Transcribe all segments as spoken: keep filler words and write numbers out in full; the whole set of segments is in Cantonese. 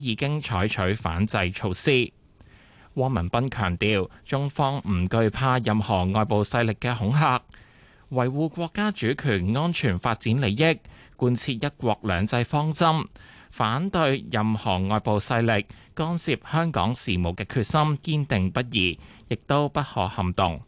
已經採取反制措施。汪文斌強調，中方唔懼怕任何外部勢力嘅恐嚇，維護國家主權、安全、發展利益，貫徹一國兩制方針，反對任何外部勢力干涉香港事務嘅決心堅定不移，亦都不可撼動。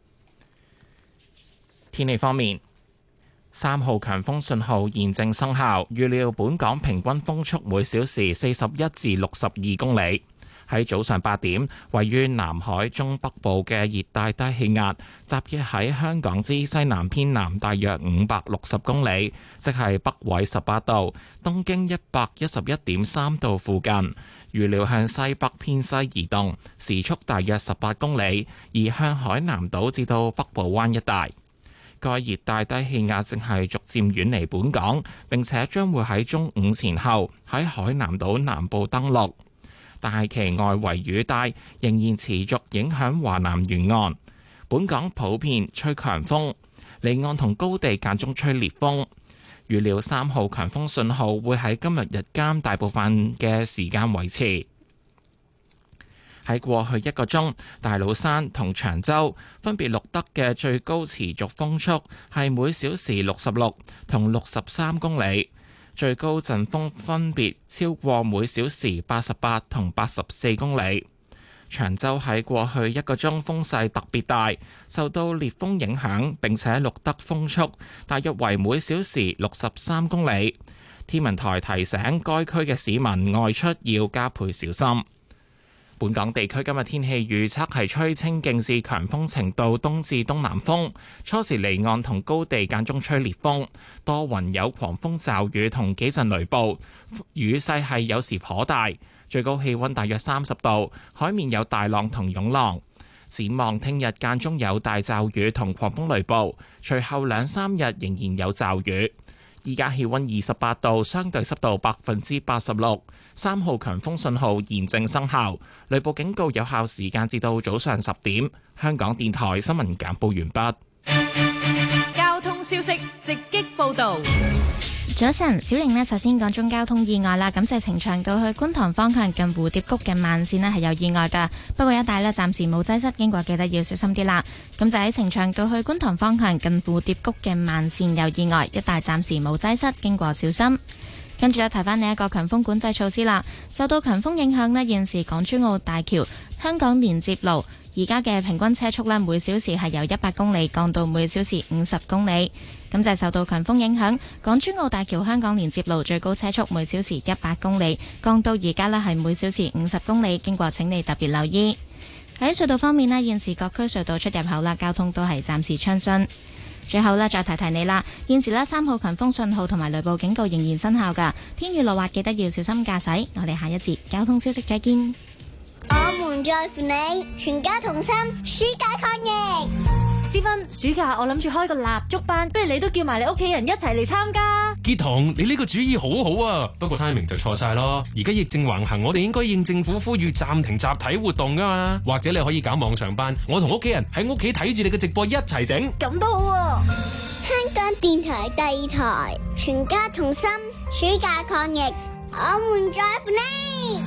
天氣方面，三號強風信號現正生效，預料本港平均風速每小時四十一至六十二公里。喺早上八點，位於南海中北部嘅熱帶低氣壓集結喺香港之西南偏南大約五百六十公里，即係北緯十八度、東經一百一十一點三度附近。預料向西北偏西移動，時速大約十八公里，移向海南島至到北部灣一帶。該熱帶低氣壓正係逐漸遠離本港，並且將會喺中午前後喺海南島南部登陸。但係其外圍雨帶仍然持續影響華南沿岸，本港普遍吹強風，離岸同高地間中吹烈風。預料三號強風信號會喺今日日間大部分嘅時間維持。喺過去一個鐘，大老山同長洲分別錄得嘅最高持續風速係每小時六十六同六十三公里。最高陣風分別超過每小時八十八同八十四公里。長洲喺過去一個鐘風勢特別大，受到烈風影響，並且錄得風速大約為每小時六十三公里。天文台提醒該區嘅市民外出要加倍小心。本港地區今日天氣預測係吹清勁至強風程度東至東南風，初時離岸同高地間中吹烈風，多雲有狂風驟雨同幾陣雷暴，雨勢係有時頗大，最高氣溫大約三十度，海面有大浪同湧浪。展望聽日間中有大驟雨同狂風雷暴，隨後兩三日仍然有驟雨。依家氣溫二十八度，相對濕度百分之八十六，三號強風信號現正生效，雷暴警告有效時間至到早上十點。香港電台新聞簡報完畢。 交通消息直擊報道。 早晨，小瑩呢，首先講中交通意外啦。咁就係呈祥道去觀塘方向近蝴蝶谷嘅慢線呢係有意外噶，不過一帶呢暫時冇擠塞，經過記得要小心啲啦。咁就喺呈祥道去觀塘方向近蝴蝶谷嘅慢線有意外，一帶暫時冇擠塞，經過小心。跟住咧，提翻你一個強風管制措施啦。受到強風影響呢，現時港珠澳大橋香港連接路而家嘅平均車速呢，每小時係由一百公里降到每小時五十公里。咁就係受到強風影響，港珠澳大橋香港連接路最高車速每小時一百公里，降到而家呢係每小時五十公里。經過請你特別留意。喺隧道方面呢，現時各區隧道出入口啦，交通都係暫時暢順。最後呢，再提提你啦，現時呢，三號強風信號同埋雷暴警告仍然生效㗎，天雨路滑，記得要小心駕駛。我哋下一節交通消息再見。 我們在乎你，全家同心，暑假抗疫。 思芬，暑假我諗住開個蠟燭班，不如你都叫埋你屋企人一齊嚟參加。 傑彤，你呢個主意好好啊，不過 timing 就錯晒咯。而家疫症橫行，我哋應該應政府呼籲暫停集體活動噶嘛。或者你可以搞網上班，我同屋企人喺屋企睇住你嘅直播一齊整， 咁都好啊。香港電台第二台，全家同心，暑假抗疫，我們在乎你。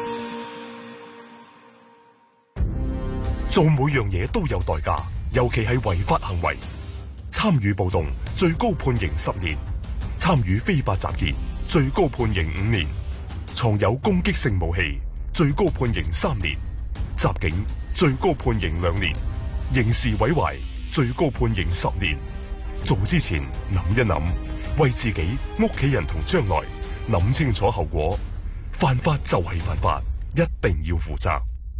做每樣嘢都有代價，尤其係違法行為。參與暴動最高判刑十年，參與非法集結最高判刑五年，藏有攻擊性武器最高判刑三年，襲警最高判刑兩年，刑事毀壞最高判刑十年。做之前諗一諗，為自己、屋企人同將來諗清楚後果。犯法就係犯法，一定要負責。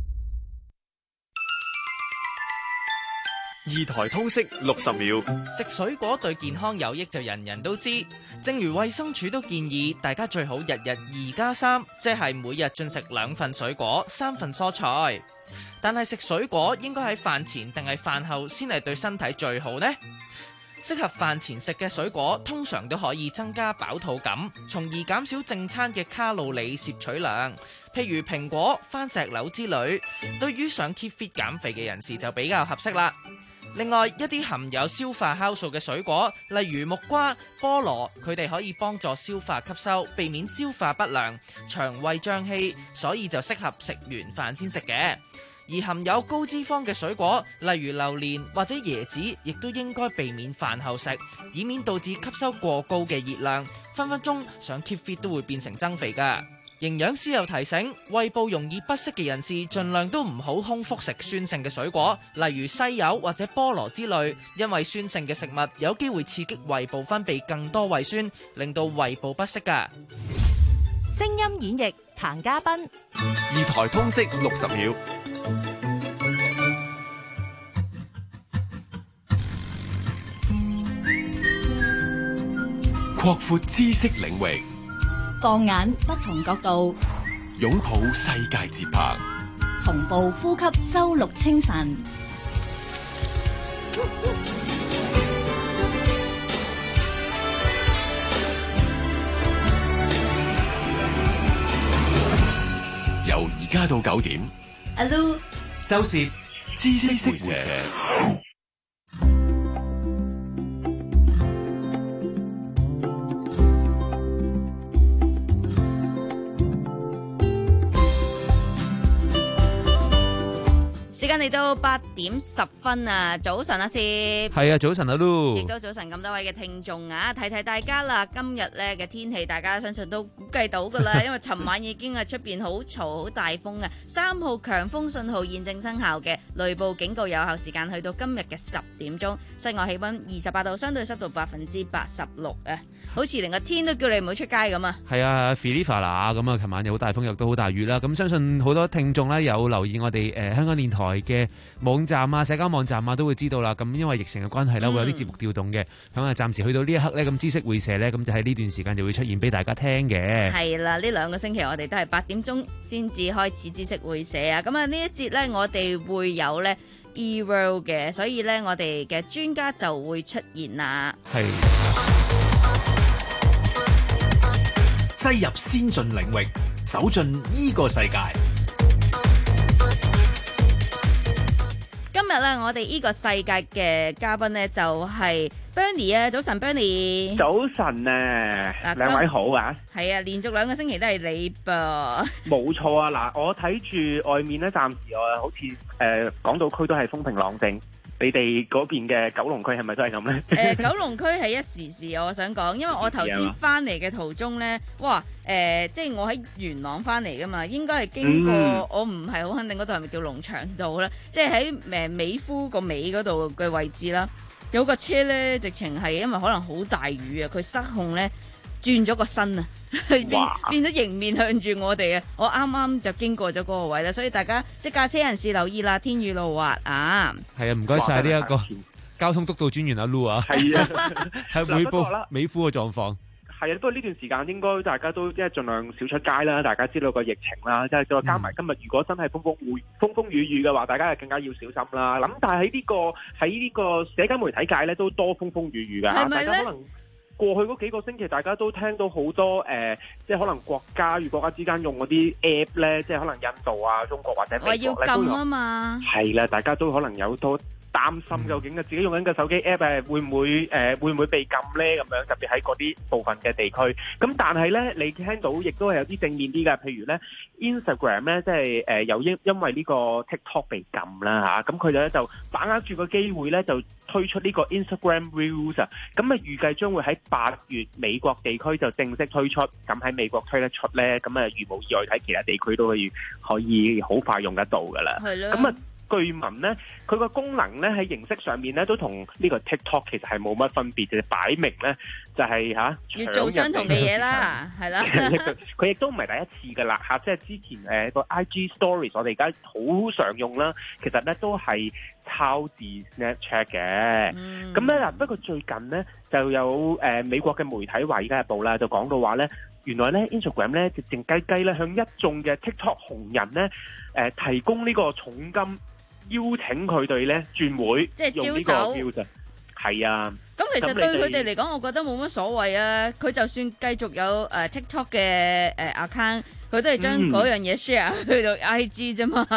二台通識六十秒， 食水果對健康有益就人人都知，正如衛生署都建議大家最好日日二加三，即係每日進食兩份水果、三份蔬菜。但係食水果應該喺飯前定係飯後先係對身體最好呢？適合飯前食嘅水果通常都可以增加飽肚感，從而減少正餐嘅卡路里攝取量。譬如蘋果、番石榴之類，對於想 keep fit 減肥嘅人士就比較合適啦。 另外，一啲含有消化酵素嘅水果，例如木瓜、菠蘿，佢哋可以幫助消化吸收，避免消化不良、腸胃脹氣，所以就適合食完飯先食嘅。而含有高脂肪嘅水果，例如榴蓮或者椰子，亦都應該避免飯後食，以免導致吸收過高嘅熱量，分分鐘想 keep fit 都會變成增肥㗎。營養師又提醒，胃部容易不適嘅人士，盡量都唔好空腹食酸性嘅水果，例如西柚或者菠蘿之類，因為酸性嘅食物有機會刺激胃部分泌更多胃酸，令到胃部不適㗎。 聲音演繹彭嘉賓， 二台通識六十秒。 擴闊知識領域， 放眼不同角度， 擁抱世界節拍， 同步呼吸周六清晨。 由而家到九點， 阿 Lu、 周攝知識會社。 時間嚟到八點十分啊！早晨啊，攝係啊，早晨啊，Lu， 亦都早晨咁多位嘅聽眾啊，提提大家啦，今日咧嘅天氣大家相信都估計到噶啦，因為尋晚已經係出邊好嘈好大風啊，三號強風信號現正生效嘅，雷暴警告有效時間去到今日嘅十點鐘，室外氣溫二十八度，相對濕度百分之八十六啊，好似連個天都叫你唔好出街咁啊！ 係啊 Philippa 啦，咁啊，琴晚有好大風，亦都好大雨啦，咁相信好多聽眾咧有留意我哋誒、呃、香港電台嘅網站啊、社交網站啊，都會知道啦。咁因為疫情嘅關係啦，會有啲節目調動嘅。咁啊，暫時去到呢一刻咧，咁知識會社咧，咁就喺呢段時間就會出現俾大家聽嘅。 係啦，呢兩個星期我哋都係八點鐘先至開始知識會社啊。咁啊，呢一節咧，我哋會有咧 eWorld 嘅，所以咧我哋嘅專家就會出現啦。 係擠入先進領域，走進呢個世界。 今日咧，我哋呢個世界嘅嘉賓咧就係 Bernie 啊，早晨 Bernie。 早晨啊，兩位好啊。 係啊，連續兩個星期都係你噃。 冇錯啊，嗱，我睇住外面咧，暫時我好似誒港島區都係風平浪靜。你哋嗰邊嘅九龍區係咪都係咁呢？ 誒、呃，九龍區係一時時，我想講，因為我頭先翻嚟嘅途中呢，哇，誒、呃，即係我喺元朗翻嚟噶嘛，應該係經過，嗯、我唔係好肯定嗰度係咪叫龍翔道啦，即係喺誒美孚個尾嗰度嘅位置啦，有個車呢，直情係因為可能好大雨啊，佢失控呢。轉咗個身啊，變變咗迎面向住我哋啊！我啱啱就經過咗嗰個位啦，所以大家即駕車人士留意啦，天雨路滑啊！ 係啊，唔該晒呢一個交通督導專員阿 Lu 啊，係啊，係匯報美孚嘅狀況。 係啊，不過呢段時間應該大家都即係盡量少出街啦。大家知道個疫情啦，即係再加埋今日，如果真係風風雨風風雨雨嘅話，大家係更加要小心啦。咁但係喺呢個喺呢個社交媒體界咧，都多風風雨雨㗎，係咪咧？大家可能過去嗰幾個星期，大家都聽到好多誒、呃，即係可能國家與國家之間用嗰啲 app 咧，即係可能印度啊、中國或者美國咧， 我要禁啊嘛。係啦，大家都可能有多擔心，究竟嘅自己用緊嘅手機 app 誒會唔會誒、呃、會唔會被禁咧？咁樣特別喺嗰啲部分嘅地區。咁但係咧，你聽到亦都係有啲正面啲嘅，譬如咧 Instagram 咧，即係誒有因因為呢個 TikTok 被禁啦嚇，咁佢哋咧就把握住個機會咧，就推出呢個 Instagram Reels 啊，咁啊預計將會喺八月美國地區就正式推出，咁喺美國推得出咧，咁啊如無意外喺其他地區都可以可以好快用得到噶啦。係咯。咁啊據聞咧，佢個功能咧喺形式上面咧都同呢個 TikTok 其實係冇乜分別嘅，擺明咧就係、是、嚇、啊、 要做相同嘅嘢啦，係啦。 佢亦都唔係第一次噶啦嚇，即係之前誒個 I G Stories 我哋而家好常用啦，其實咧都係抄自 Snapchat 嘅。咁咧嗱，不過最近咧就有誒、呃、美國嘅媒體《華爾街日報》啦，就講到話咧，原來咧 Instagram 咧就靜雞雞咧向一眾嘅 TikTok 紅人咧誒、呃、提供呢個重金。邀請佢哋咧轉會，即係招手。係啊， 咁其實對佢哋嚟講，我覺得冇乜所謂啊。佢就算繼續有誒 TikTok 嘅誒 account，佢都係將嗰樣嘢 share 去到 I G 啫嘛。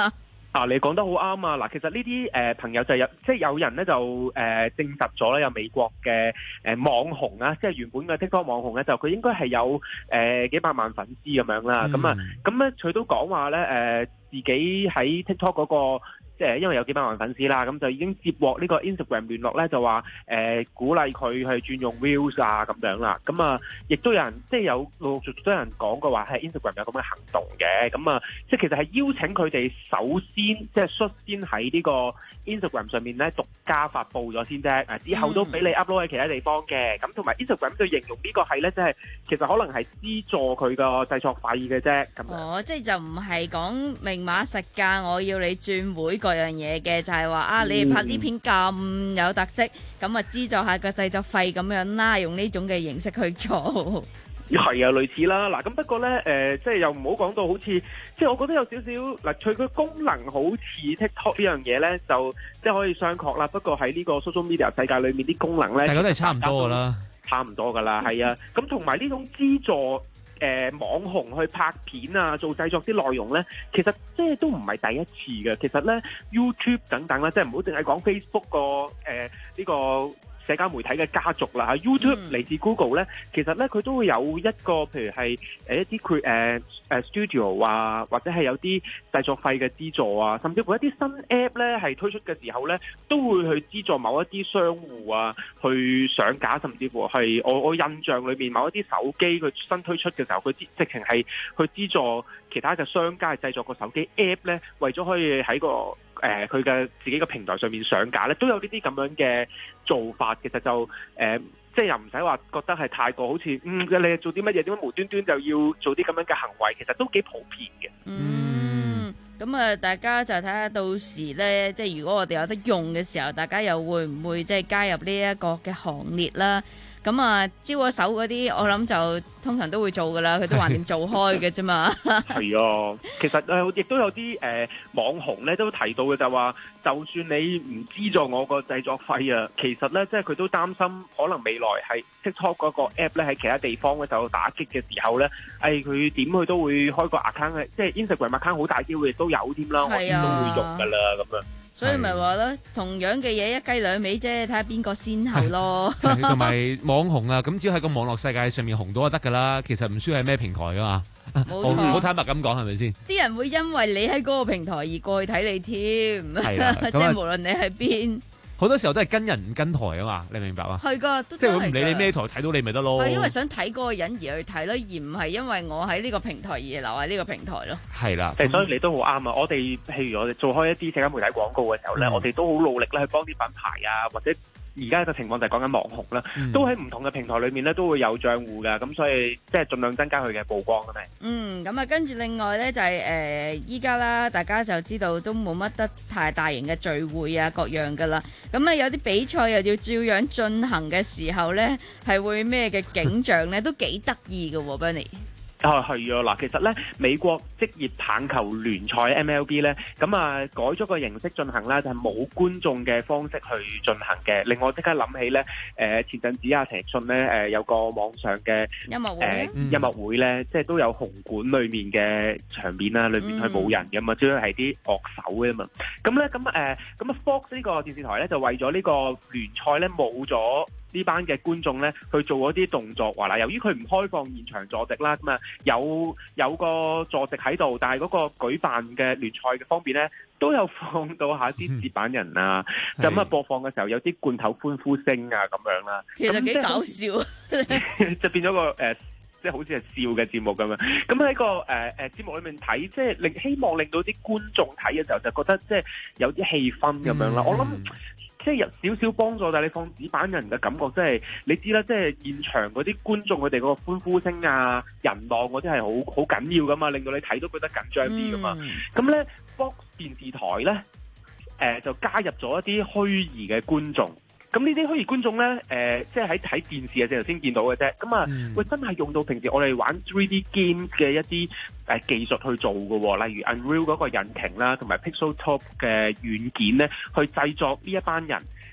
啊，你講得好啱啊！嗱，其實呢啲誒朋友就有，即係有人咧就誒、呃、證實咗咧，有美國嘅誒、呃、網紅啊，即係原本嘅 TikTok 網紅咧，就佢應該係有誒、呃、幾百萬粉絲咁樣啦。咁、嗯、啊，咁咧佢都講話咧誒，自己喺 TikTok 嗰、那個。即係因為有幾百萬粉絲啦，咁就已經接獲呢個 Instagram 聯絡咧，就話誒、呃、鼓勵佢去轉用 Reels 啊咁樣啦。咁啊，亦都有人即係有陸陸續續都有人講過話係 Instagram 有咁嘅行動嘅。咁啊，即係其實係邀請佢哋首先即係率先喺呢個 Instagram 上面咧獨家發布咗先啫。誒之後都俾你 upload 喺其他地方嘅。咁同埋 Instagram 對形容呢個係咧，即係其實可能係資助佢個製作費嘅啫。咁哦，即係就唔係講明碼實價，我要你轉會嗰樣嘢嘅，就係、是、話啊，你哋拍呢片咁有特色，咁啊資助下個製作費咁樣啦，用呢種嘅形式去做。 係啊，類似啦。嗱，咁不過咧，誒、呃，即係又唔好講到好似，即係我覺得有少少嗱，佢個功能好似 TikTok 呢樣嘢咧，就即係可以商榷啦。不過喺呢個 social media 世界裏面啲功能咧， 大家都係差唔多噶啦， 差唔多噶啦，係啊。咁同埋呢種資助。誒、呃、網紅去拍片啊，做製作啲內容咧，其實即係都唔係第一次嘅。其實咧 YouTube 等等啦，即係唔好淨係講 Facebook 個誒呢個社交媒體嘅家族啦嚇。YouTube 嚟自 Google 咧，其實咧佢都會有一個譬如係誒一啲誒誒 studio 啊，或者係有啲製作費嘅資助啊，甚至乎一啲新 app 咧係推出嘅時候咧，都會去資助某一啲商戶啊去上架，甚至乎係我我印象裏面某一啲手機佢新推出嘅時候，佢直情係去資助其他嘅商家去製作個手機 app 咧，為咗可以喺個誒佢嘅自己嘅平台上面上架咧，都有呢啲咁樣嘅做法。其實就誒、呃，即係又唔使話覺得係太過好似嗯，你做啲乜嘢點解無端端就要做啲咁樣嘅行為，其實都幾普遍嘅。 嗯，咁啊，大家就睇下到時咧，即係如果我哋有得用嘅時候，大家又會唔會即係加入呢一個嘅行列啦？咁啊，招咗手嗰啲，我諗就通常都會做噶啦，佢都橫掂做開嘅啫嘛。 係啊，其實誒，亦都有啲誒、呃、網紅咧都提到嘅，就話就算你唔資助我個製作費啊，其實咧即係佢都擔心可能未來係 TikTok 嗰個 app 咧喺其他地方咧受到打擊嘅時候咧，誒佢點佢都會開個 account，即係 Instagram account 好大機會亦都有添啦，我哋都會用噶啦咁樣。 所以咪話咯，同樣嘅嘢一雞兩味啫，睇下邊個先後咯。 同埋網紅啊，咁只要喺個網絡世界上面紅到就得噶啦，其實唔需要係咩平台噶嘛。冇錯，好坦白咁講係咪先？啲人會因為你喺嗰個平台而過去睇你添， 係啊， 即係無論你喺邊。 好多時候都係跟人唔跟台啊嘛，你明白嗎？ 係噶， 即係佢唔理你咩台睇到你咪得咯。 係因為想睇嗰個人而去睇咯，而唔係因為我喺呢個平台而留喺呢個平台咯。 係啦， 誒，所以你都好啱啊！我哋譬如我哋做開一啲社交媒體廣告嘅時候咧，嗯、我哋都好努力咧去幫啲品牌啊，或者。而家嘅情況就係講緊網紅啦，嗯、都喺唔同嘅平台裏面咧都會有賬戶㗎，咁所以即係盡量增加佢嘅曝光啊嘛。 嗯，咁啊跟住另外咧就係誒依家啦，大家就知道都冇乜得太大型嘅聚會啊各樣㗎啦，咁啊有啲比賽又要照樣進行嘅時候咧，係會咩嘅景象咧都幾得意㗎喎 Bernie。 啊，係啊！嗱，其實咧，美國職業棒球聯賽 M L B 咧，咁啊改咗個形式進行啦，就係、是、冇觀眾嘅方式去進行嘅。令我即刻諗起咧，誒、呃、前陣子啊陳奕迅咧，誒、呃、有個網上嘅音樂會， 呃嗯、音樂會咧，即係都有紅館裡面嘅場面啦，裏面係冇人嘅嘛，主要係啲樂手嘅嘛。咁咧，咁誒，咁啊 Fox 呢個電視台咧，就為咗呢個聯賽咧冇咗呢班嘅觀眾咧去做嗰啲動作，話啦，由於佢唔開放現場坐席啦，咁啊有有個坐席喺度，但係嗰個舉辦嘅聯賽嘅方面咧，都有放到下啲接板人啊，咁啊、嗯、播放嘅時候有啲罐頭歡呼聲啊咁樣啦， 其實幾搞笑， 就變咗個誒、呃，即係好似係笑嘅節目咁樣。咁喺個誒誒節目裏面睇，即係令希望令到啲觀眾睇嘅時候就覺得即係有啲氣氛咁樣啦。嗯、我諗。即係有少少幫助，但係你放紙板人嘅感覺，即係你知啦，即係現場嗰啲觀眾佢哋嗰個歡呼聲啊、人浪嗰啲係好好緊要噶嘛，令到你睇都覺得緊張啲噶嘛。咁咧、嗯、Fox 電視台咧，誒、呃、就加入咗一啲虛擬嘅觀眾。咁呢啲虛擬觀眾咧，誒、呃、即係喺睇電視嘅時候先見到嘅啫。咁啊，喂、嗯，真係用到平時我哋玩 three D game 嘅一啲誒、呃、技術去做嘅喎，例如 Unreal 嗰個引擎啦，同埋 Pixel Top 嘅軟件咧，去製作呢一班人。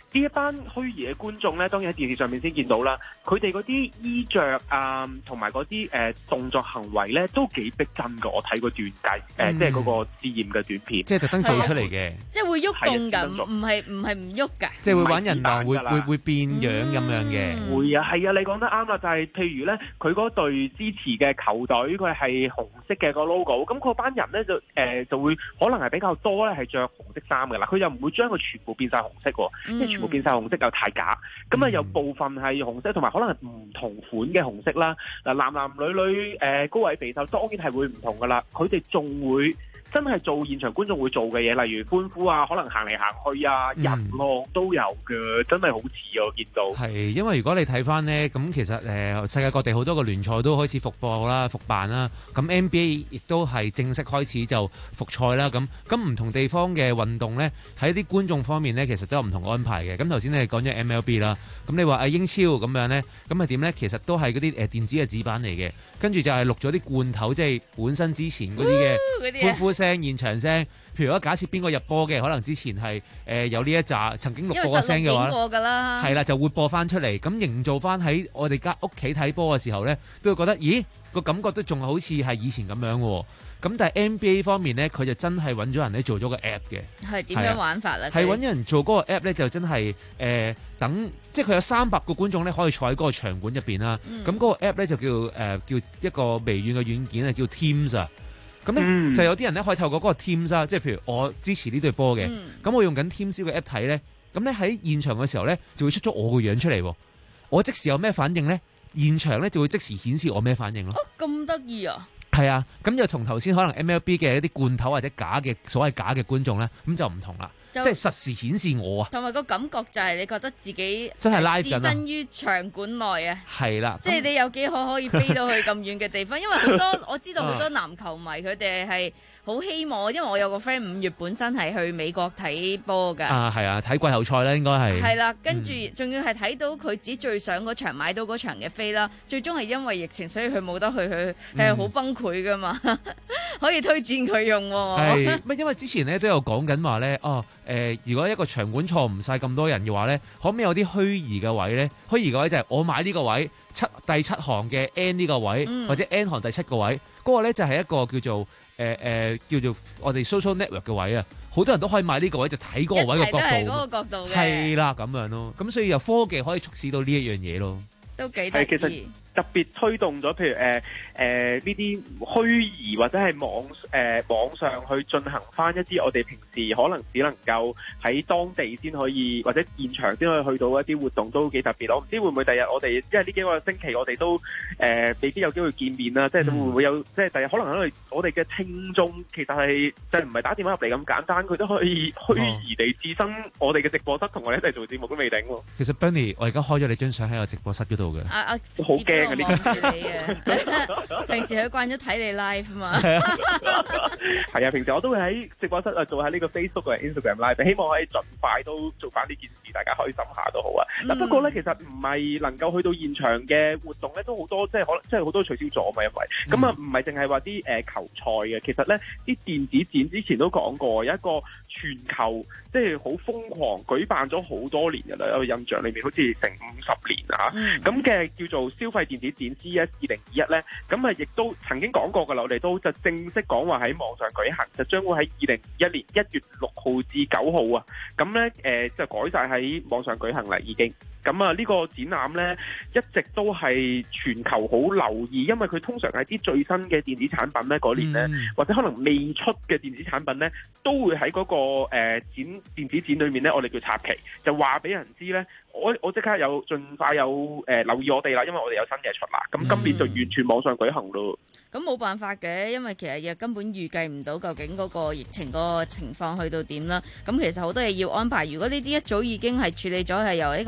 呢一班虛擬嘅觀眾咧，當然喺電視上面先見到啦。佢哋嗰啲衣着啊，同埋嗰啲誒動作行為咧，都幾逼真㗎。我睇過段介誒， 嗯、 即係嗰個試驗嘅短片， 即係特登做出嚟嘅， 即係會喐動㗎，唔係唔係唔喐㗎。 即係會玩人浪，會會會變樣咁樣嘅。 嗯、會啊，係啊，你講得啱啦，就係、是、譬如咧，佢嗰隊支持嘅球隊，佢係紅色嘅個 logo，咁嗰班人咧就誒、呃、就會可能係比較多咧，係着紅色衫㗎啦。佢又唔會將佢全部變晒紅色喎，因為全部變晒紅色又太假。咁啊、嗯，有部分係紅色，同埋可能係唔同款嘅紅色啦。嗱，男男女女誒、呃、高矮肥瘦，當然係會唔同㗎啦。佢哋仲會真係做現場觀眾會做嘅嘢，例如歡呼啊，可能行嚟行去啊，人浪都有嘅，真係好似啊！我見到係，因為如果你睇翻呢，咁其實誒、呃、世界各地好多個聯賽都開始復播啦、復辦啦，咁 N B A 亦都係正式開始就復賽啦。咁咁唔同地方嘅運動呢，喺啲觀眾方面呢，其實都有唔同安排嘅。咁頭先你講咗 M L B 啦，咁你話啊英超咁樣呢，咁係點呢？其實都係嗰啲誒電子嘅紙板嚟嘅，跟住就係錄咗啲罐頭，即係本身之前嗰啲嘅歡呼聲、現場聲。譬如如果假設邊個入波嘅，可能之前係誒、呃、有呢一紮曾經錄過個聲嘅話，係啦就會播翻出嚟，咁營造翻喺我哋家屋企睇波嘅時候呢，都會覺得咦個感覺都仲好似係以前咁樣喎。咁但係 N B A 方面呢，佢就真係揾咗人咧做咗個 app 嘅。係點樣玩法咧？係揾人做嗰個 app 呢，就真係誒、呃、等，即係佢有三百個觀眾呢，可以坐喺嗰個場館入邊啦。咁嗰、嗯、個 app 呢，就叫誒、呃、叫一個微軟嘅軟件啊，叫 Teams 啊。咁咧、嗯、就有啲人咧可以透過嗰個 Teams 啊，即係譬如我支持呢隊波嘅，咁、嗯、我用緊 Teams 嘅 app 睇咧，咁咧喺現場嘅時候咧就會出咗我個樣出嚟喎。我即時有咩反應咧？現場咧就會即時顯示我咩反應咯。哦，咁得意啊！係啊，咁就同頭先可能 M L B 嘅一啲罐頭或者假嘅所謂假嘅觀眾咧，咁就唔同啦。即係實時顯示我啊，同埋個感覺就係你覺得自己真係 live 緊啊，置身於場館內啊，係啦，即係你有幾可可以飛到去咁遠嘅地方？因為好多我知道好多籃球迷佢哋係好希望，因為我有個 friend 五月本身係去美國睇波㗎，啊係啊，睇季後賽咧應該係係啦，跟住仲要係睇到佢自己最想嗰場買到嗰場嘅飛啦，最終係因為疫情所以佢冇得去，佢係好崩潰㗎嘛，可以推薦佢用喎。係乜？因為之前咧都有講緊話咧，哦。誒、呃，如果一個場館坐唔晒咁多人嘅話咧，可唔可以有啲虛擬嘅位咧？虛擬嘅位就係我買呢個位七第七行嘅 N 呢個位，嗯、或者 N 行第七個位，嗰、那個咧就係一個叫做誒誒、呃呃、叫做我哋 social network 嘅位啊！好多人都可以買呢個位就睇嗰個位嘅角度，嗰個角度嘅係啦咁樣咯。咁所以由科技可以促使到呢一樣嘢咯，都幾得意。特別推動咗，譬如誒誒呢啲虛擬或者係網誒、呃、網上去進行翻一啲我哋平時可能只能夠喺當地先可以或者現場先可以去到一啲活動，都幾特別咯。我唔知會唔會第日我哋因為呢幾個星期我哋都誒、呃、未必有機會見面啦，即係會唔會有即係第日可能因為我哋嘅聽眾其實係就唔係打電話入嚟咁簡單，佢都可以虛擬地置身我哋嘅直播室同我哋一齊做節目都未定喎。其實 Benny，我而家開咗你張相喺個直播室嗰度嘅，啊啊，好驚！望住你啊！平時佢慣咗睇你 live 啊嘛，係啊！平時我都會喺直播室啊做下呢個 Facebook 或者 Instagram live，希望可以盡快都做翻呢件事，大家開心下都好啊！嗱、嗯，不過咧，其實唔係能夠去到現場嘅活動咧，都好多即係可能即係好多取消咗嘛，因為咁啊，唔係淨係話啲誒球賽嘅，其實咧啲電子展之前都講過，有一個全球即係好瘋狂舉辦咗好多年嘅啦，有個印象裏面好似成五十年啊，咁嘅、嗯、叫做消費電子展 C E S 二零二一咧，咁啊亦都曾經講過嘅啦，我哋都就正式講話喺網上舉行，就將會喺二零二一年一月六號至九號啊，咁咧誒就改晒喺網上舉行啦，已經。咁啊呢個展覽咧一直都係全球好留意，因為佢通常係啲最新嘅電子產品咧嗰年咧，嗯、或者可能未出嘅電子產品咧，都會喺嗰、那個誒、呃、展電子展裏面咧，我哋叫插旗，就話俾人知咧。我我即刻有盡快有誒、呃、留意我哋啦，因為我哋有新嘢出啦。咁今年就完全網上舉行咯。咁冇、嗯、辦法嘅，因為其實又根本預計唔到究竟嗰個疫情嗰個情況去到點啦。咁其實好多嘢要安排。如果呢啲一早已經係處理咗，係由一個網上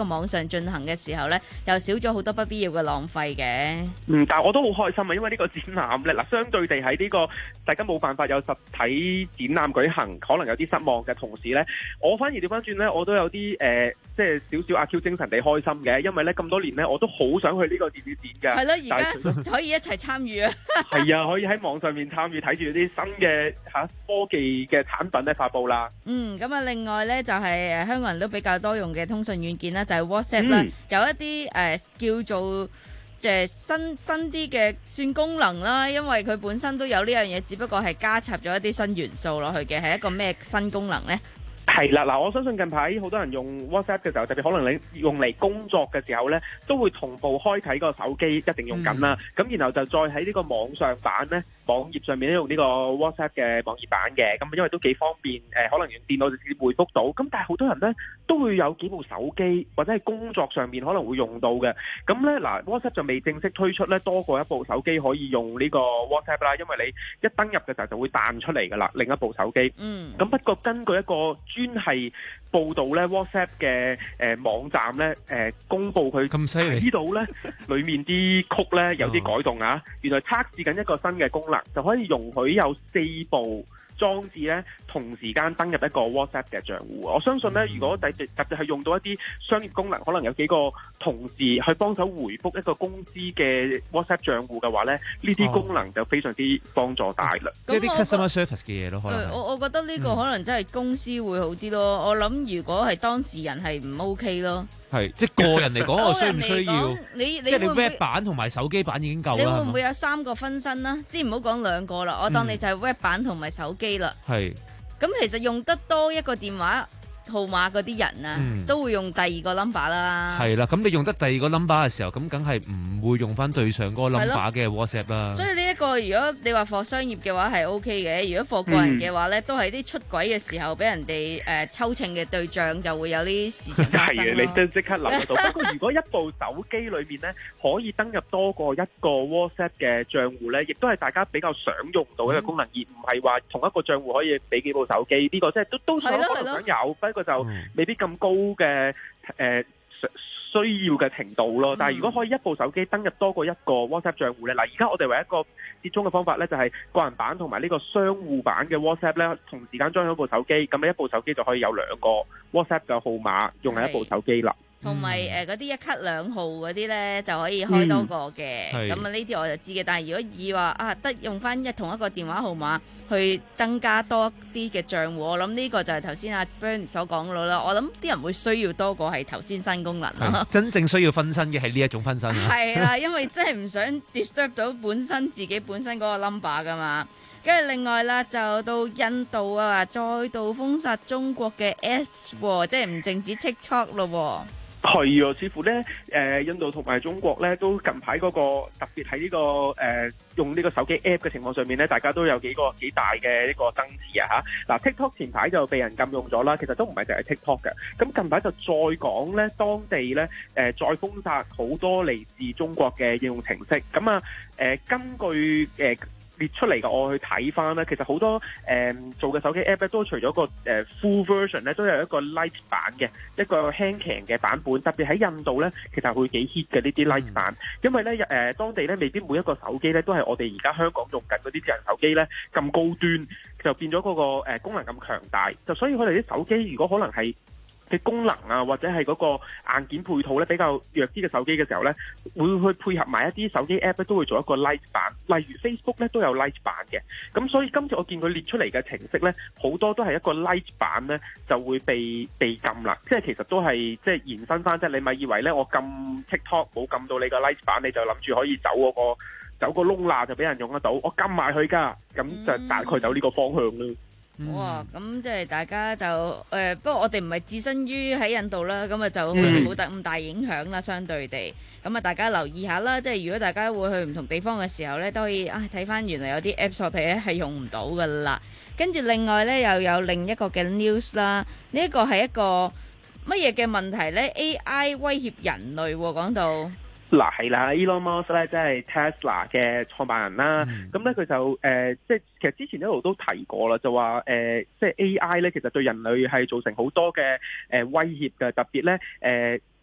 上進行嘅時候咧，又少咗好多不必要嘅浪費嘅。 嗯，但係我都好開心啊，因為呢個展覽咧，嗱，相對地喺呢個大家冇辦法有實體展覽舉行，可能有啲失望嘅同時咧，我反而調翻轉咧，我都有啲誒、呃，即係少少阿 Q 精神地開心嘅，因為咧咁多年咧，我都好想去呢個電子展㗎。 係咯，而家可以一齊參與啊！ 係啊，可以喺網上面參與睇住啲新嘅嚇科技嘅產品咧發布啦。 嗯，咁啊，另外咧就係、誒、香港人都比較多用嘅通訊軟件啦，就係、WhatsApp 啦、嗯，有一啲誒、呃、叫做即係新新啲嘅算功能啦，因為佢本身都有呢樣嘢，只不過係加插咗一啲新元素落去嘅，係一個咩新功能呢？ 係啦，嗱，我相信近排好多人用 WhatsApp 嘅時候，特別可能你用嚟工作嘅時候咧，都會同步開啟個手機，一定用緊啦。咁、嗯、然後就再喺呢個網上版咧，網頁上面咧用呢個 WhatsApp 嘅網頁版嘅，咁因為都幾方便，誒、呃、可能用電腦就直接回覆到。咁但係好多人咧都會有幾部手機或者係工作上面可能會用到嘅。咁咧嗱 WhatsApp 就未正式推出咧多過一部手機可以用呢個 WhatsApp 啦，因為你一登入嘅時候就會彈出嚟㗎啦，另一部手機。嗯。咁不過根據一個專係報道咧 WhatsApp 嘅誒、呃、網站咧誒、呃、公佈佢咁犀利，呢度咧裡面啲曲咧有啲改動啊，原來測試緊一個新嘅功能，就可以容許有四部裝置咧同時間登入一個 WhatsApp 嘅賬戶。我相信咧，如果特別特別係用到一啲商業功能，可能有幾個同事去幫手回覆一個公司嘅 WhatsApp 賬戶嘅話咧，呢啲功能就非常之幫助大啦。 即係啲 customer service 嘅嘢咯，可能。 我我覺得呢個可能真係公司會好啲咯。嗯、我諗如果係當事人係唔 OK 咯。 係，即係個人嚟講，我需唔需要？ 你你即係你 web 版同埋手機版已經夠啦。 你會唔會有三個分身啦？先唔好講兩個啦，我當你就係 web 版同埋手機啦。係、嗯。咁其實用得多一個電話號碼嗰啲人啊、嗯，都會用第二個 number 啦。係啦， 咁你用得第二個 number 嘅時候，咁梗係唔會用翻對上嗰個 number 嘅 WhatsApp 啦。 所以呢一個如果你話貨商業嘅話係 OK 嘅，如果貨個人嘅話咧、嗯，都係啲出軌嘅時候俾人哋誒、呃、抽秤嘅對象就會有啲事情發生咯。係啊，你都即刻諗到。不過如果一部手機裏面咧可以登入多過一個 WhatsApp 嘅賬戶咧，亦都係大家比較想用到一個功能，嗯、而唔係話同一個賬戶可以俾幾部手機。呢、這個即係都都想可能想有，不過就未必咁高嘅誒、呃、需要嘅程度咯。但係如果可以一部手機登入多過一個 WhatsApp 賬戶咧，嗱，而家我哋唯一一個折中嘅方法咧，就係個人版同埋呢個商戶版嘅 WhatsApp 咧，同時間裝咗部手機，咁你一部手機就可以有兩個 WhatsApp 嘅號碼用喺一部手機啦。 同埋誒嗰啲一卡兩號嗰啲咧就可以開多個嘅，咁啊呢啲我就知嘅。但係如果以話啊得用翻一同一個電話號碼去增加多啲嘅賬戶，我諗呢個就係頭先阿 Bernie 所講嘅啦。我諗啲人會需要多過係頭先新功能咯。 真正需要分身嘅係呢一種分身啊。 係啦，因為真係唔想 disturb 到本身自己本身嗰個 number 噶嘛。跟住另外啦，就到印度啊，再度封殺中國嘅 Apps， 即係唔淨止 TikTok 咯。 係啊，似乎咧，誒、呃，印度同埋中國咧，都近排嗰個特別喺呢個誒、呃、用呢個手機 app 嘅情況上面咧，大家都有幾個幾大嘅一個爭持啊嚇。嗱 TikTok 前排就被人禁用咗啦，其實都唔係淨係 TikTok 嘅。咁近排就再講咧，當地咧誒、呃、再封殺好多嚟自中國嘅應用程式。咁啊誒，根據誒。呃列出嚟嘅，我去睇翻咧，其實好多誒、嗯、做嘅手機 app 咧，都除咗個誒、呃、full version 咧，都有一個 light 版嘅一個輕強嘅版本。特別喺印度咧，其實會幾 hit 嘅呢啲 light 版，因為咧誒、呃、當地咧未必每一個手機咧都係我哋而家香港用緊嗰啲智能手機咧咁高端，就變咗嗰、那個、呃、功能咁強大。就所以佢哋啲手機如果可能係嘅功能啊，或者係嗰個硬件配套咧比較弱啲嘅手機嘅時候咧，會去配合埋一啲手機 app 咧，都會做一個 light 版。例如 Facebook 咧都有 light 版嘅。咁所以今次我見佢列出嚟嘅程式咧，好多都係一個 light 版咧，就會被被禁啦。即係其實都係即係延伸翻，即係你咪以為咧我禁 TikTok 冇禁到你個 light 版，你就諗住可以走嗰個走個窿罅就俾人用得到，我禁埋佢㗎。咁就大概走呢個方向咯。 哇！咁即係大家就誒、呃，不過我哋唔係置身於喺印度啦，咁啊就好似冇得咁大影響啦，相對地。咁啊，大家留意下啦，即係如果大家會去唔同地方嘅時候咧，都可以啊睇翻原來有啲 Apps 我哋咧係用唔到噶啦。跟住另外咧又有另一個嘅 news 啦，呢一個係一個乜嘢嘅問題咧 ？A I 威脅人類喎，講到。 嗱係啦 Elon Musk 咧，即係 Tesla 嘅創辦人啦。咁咧佢就誒、呃，即係其實之前一路都提過啦，就話誒、呃，即係 A I 咧，其實對人類係造成好多嘅誒威脅嘅，特別咧誒。呃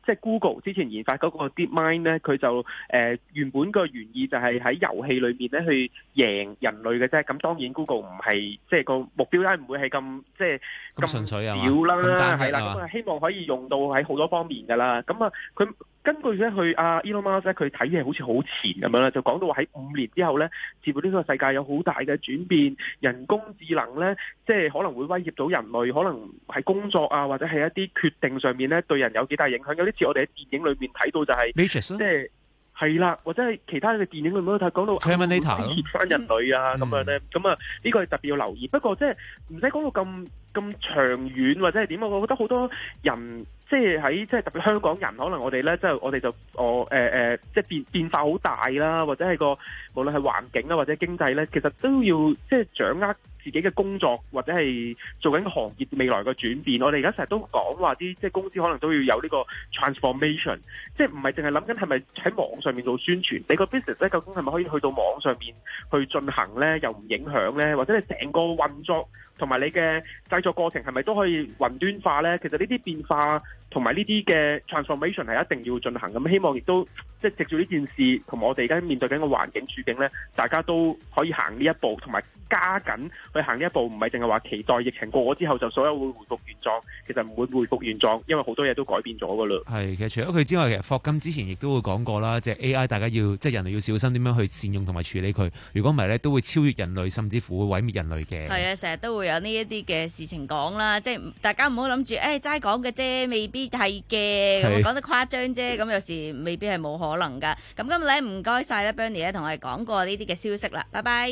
即係 Google 之前研發嗰個 DeepMind 咧，佢就誒、呃、原本個原意就係喺遊戲裏面咧去贏人類嘅啫。咁當然 Google 唔係即係個目標咧，唔會係咁即係咁純粹啊嘛， 少啦，係啦。 咁咁啊希望可以用到喺好多方面㗎啦。咁啊佢。根據咧，佢阿 Elon Musk 咧，佢睇嘢好似好前咁樣啦，就講到話喺五年之後咧，似乎呢個世界有好大嘅轉變，人工智能咧，即係可能會威脅到人類，可能係工作啊，或者係一啲決定上面咧，對人有幾大影響。有啲似我哋喺電影裏面睇到就係、是，即係係啦，或者係其他嘅電影裏面都睇講到 Terminator 威脅翻人類啊咁、嗯、樣咧，咁啊呢個係特別要留意。不過即係唔使講到咁咁長遠或者係點啊，我覺得好多人。即係喺即係特別香港人，可能我哋咧，即係我哋就我誒誒，即係變變化好大啦，或者係個無論係環境啊，或者經濟咧，其實都要即係掌握自己嘅工作或者係做緊個行業未來嘅轉變。我哋而家成日都講話啲即係公司可能都要有呢個 transformation， 即係唔係淨係諗緊係咪喺網上面做宣傳？你個 business 咧究竟係咪可以去到網上面去進行咧，又唔影響咧？或者你成個運作同埋你嘅製作過程係咪都可以雲端化咧？其實呢啲變化同埋呢啲嘅 transformation 係一定要進行。咁希望亦都即係藉住呢件事，同埋我哋而家面對緊嘅環境處境咧，大家都可以行呢一步，同埋加緊去行呢一步，唔係淨係話期待疫情過咗之後就所有會回復原狀，其實唔會回復原狀，因為好多嘢都改變咗噶啦。 係，其實除咗佢之外，其實霍金之前亦都會講過啦，即係 A I 大家要即係人類要小心點樣去善用同埋處理佢，如果唔係咧都會超越人類，甚至乎會毀滅人類嘅。 係啊，成日都會有呢一啲嘅事情講啦，即係大家唔好諗住誒齋講嘅啫，未必係嘅，咁講得誇張啫，咁有時未必係冇可能噶。咁今日咧唔該晒咧 Bernie 咧同我哋講過呢啲嘅消息啦，拜拜。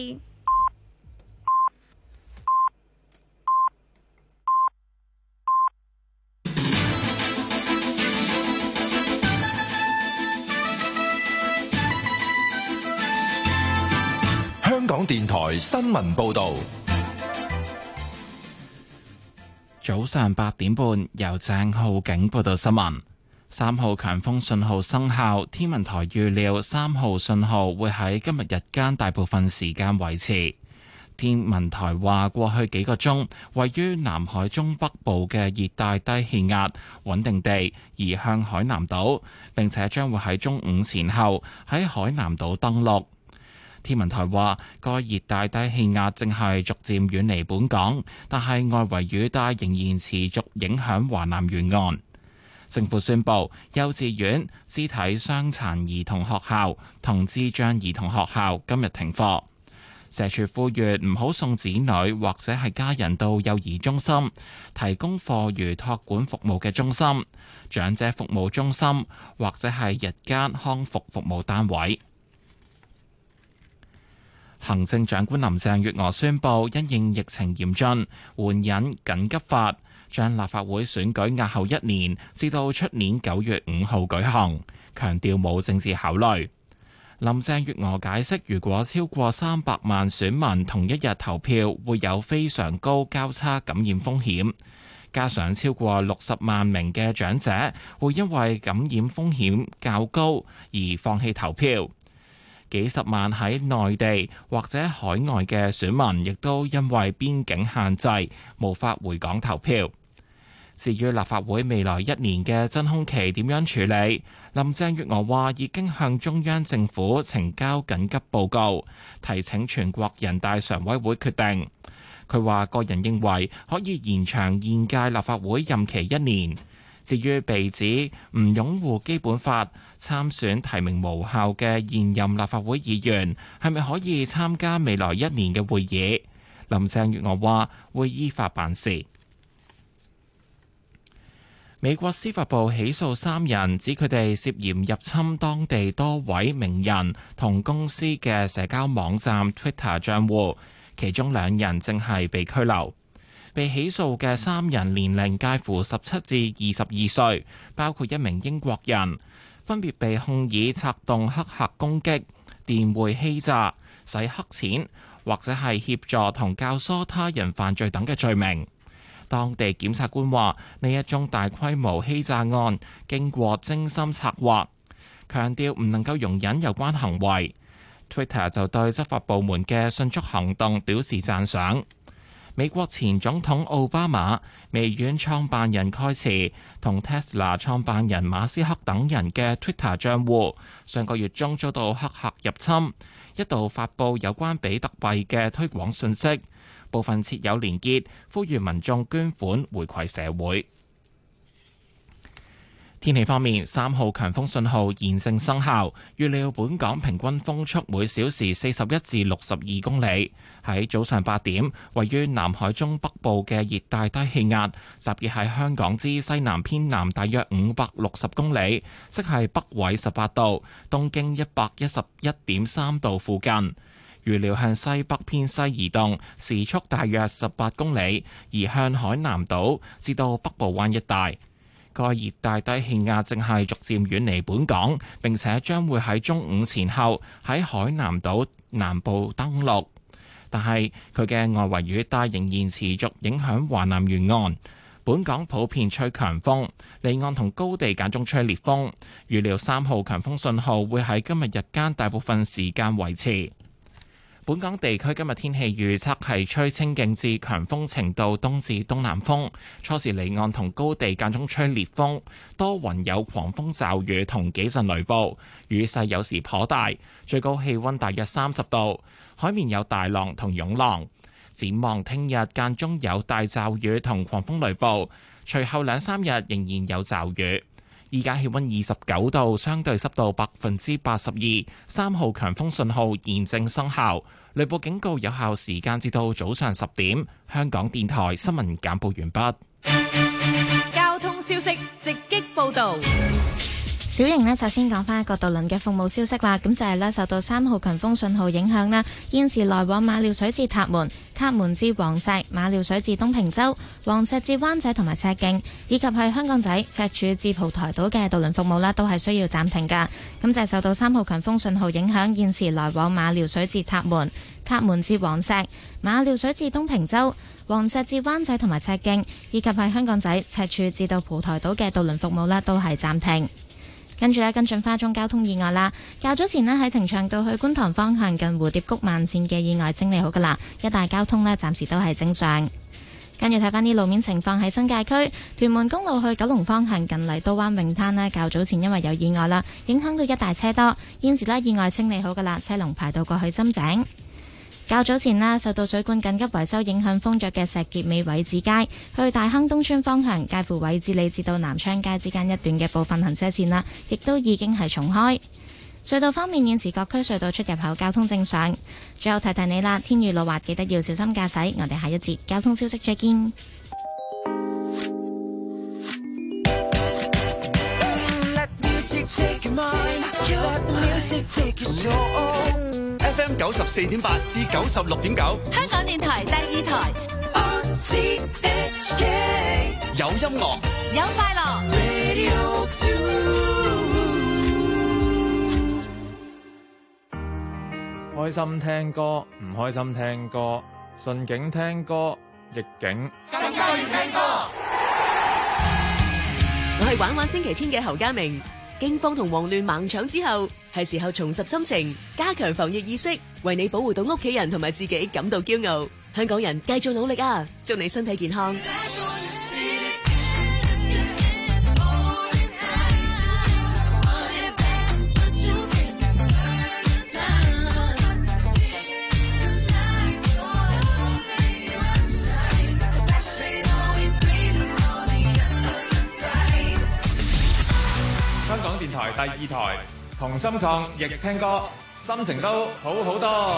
香港電台新聞報道。 早上八點半，由鄭浩景報道新聞。三號強風信號生效，天文台預料三號信號會喺今日日間大部分時間維持。天文台話，過去幾個鐘，位於南海中北部嘅熱帶低氣壓穩定地移向海南島，並且將會喺中午前後喺海南島登陸。天文台話，該熱帶低氣壓正係逐漸遠離本港，但係外圍雨帶仍然持續影響華南沿岸。政府宣布，幼稚園、肢體傷殘兒童學校同智障兒童學校今日停課。社署呼籲唔好送子女或者係家人到幼兒中心、提供課餘託管服務嘅中心、長者服務中心或者係日間康復服務單位。行政長官林鄭月娥宣布，因應疫情嚴峻，援引緊急法，將立法會選舉押後一年，至到出年九月五號舉行，強調冇政治考慮。林鄭月娥解釋，如果超過三百萬選民同一日投票，會有非常高交叉感染風險，加上超過六十萬名嘅長者會因為感染風險較高而放棄投票。幾十萬喺內地或者海外嘅選民，亦都因為邊境限制無法回港投票。至於立法會未來一年嘅真空期點樣處理，林鄭月娥話已經向中央政府呈交緊急報告，提請全國人大常委會決定。佢話個人認為可以延長現屆立法會任期一年。至於被指唔擁護基本法、參選提名無效嘅現任立法會議員，係咪可以參加未來一年嘅會議？林鄭月娥話會依法辦事。美國司法部起訴三人，指佢哋涉嫌入侵當地多位名人同公司嘅社交網站 Twitter 賬戶，其中兩人正係被拘留。被起訴嘅三人年齡介乎十七至二十二歲，包括一名英國人，分別被控以策動黑客攻擊、電匯欺詐、洗黑錢或者係協助同教唆他人犯罪等嘅罪名。當地檢察官話，呢一宗大規模欺詐案經過精心策劃，強調唔能夠容忍有關行為。Twitter 就對執法部門嘅迅速行動表示讚賞。 美國前總統奧巴馬、微軟創辦人蓋茨同 Tesla 創辦人馬斯克等人嘅 Twitter 賬戶，上個月中遭到黑客入侵，一度發布有關比特幣嘅推廣信息，部分設有連結，呼籲民眾捐款回饋社會。天氣方面，三號強風信號現正生效，預料本港平均風速每小時四十一至六十二公里。喺早上八點，位於南海中北部嘅熱帶低氣壓集結喺香港之西南偏南大約五百六十公里，即係北緯十八度、東經一百一十一點三度附近。預料向西北偏西移動，時速大約十八公里，移向海南島至到北部灣一帶。該熱帶低氣壓正係逐漸遠離本港，並且將會喺中午前後喺海南島南部登陸。但係佢嘅外圍雨帶仍然持續影響華南沿岸，本港普遍吹強風，離岸同高地間中吹烈風。預料三號強風信號會喺今日日間大部分時間維持。本港地區今日天氣預測係吹清勁至強風程度東至東南風，初時離岸同高地間中吹烈風，多雲有狂風驟雨同幾陣雷暴，雨勢有時頗大，最高氣溫大約三十度，海面有大浪同湧浪。展望聽日間中有大驟雨同狂風雷暴，隨後兩三日仍然有驟雨。依家氣溫二十九度，相對濕度百分之八十二，三號強風信號現正生效，雷暴警告有效時間至到早上十點。香港電台新聞簡報完畢。 交通消息直擊報導。 小瑩呢，首先講翻一個渡輪嘅服務消息啦。咁就係呢，受到三號強風信號影響啦，現時來往馬料水至塔門、塔門至黃石、馬料水至東平洲、黃石至灣仔同埋赤徑，以及係香港仔、赤柱至蒲台島嘅渡輪服務啦，都係需要暫停㗎。咁就係受到三號強風信號影響，現時來往馬料水至塔門、塔門至黃石、馬料水至東平洲、黃石至灣仔同埋赤徑，以及係香港仔、赤柱至到蒲台島嘅渡輪服務啦，都係暫停。跟住咧，跟進花中交通意外啦。較早前咧喺呈祥道去觀塘方向近蝴蝶谷慢線嘅意外清理好噶啦，一帶交通咧暫時都係正常。跟住睇翻啲路面情況喺新界區屯門公路去九龍方向近麗都灣泳灘咧，較早前因為有意外啦，影響到一大車多，現時咧意外清理好噶啦，車龍排到過去深井。較早前啦，受到水管緊急維修影響封咗嘅石硤尾偉志街去大坑東村方向，介乎偉志里至到南昌街之間一段嘅部分行車線啦，亦都已經係重開。隧道方面，現時各區隧道出入口交通正常。最後提提你啦，天雨路滑，記得要小心駕駛。我哋下一節交通消息再見。 F M 九十四點八至九十六點九， 香港電台第二台。 O T H K 有音樂， 有快樂。Radio two 開心聽歌，唔開心聽歌，順境聽歌，逆境更加要聽歌。 我係玩玩星期天嘅侯家明。驚慌同慌亂猛搶之後，係時候重拾心情，加強防疫意識，為你保護到屋企人同埋自己感到驕傲。香港人繼續努力啊！祝你身體健康。 香港電台第二台，同心抗疫聽歌，心情都好好多。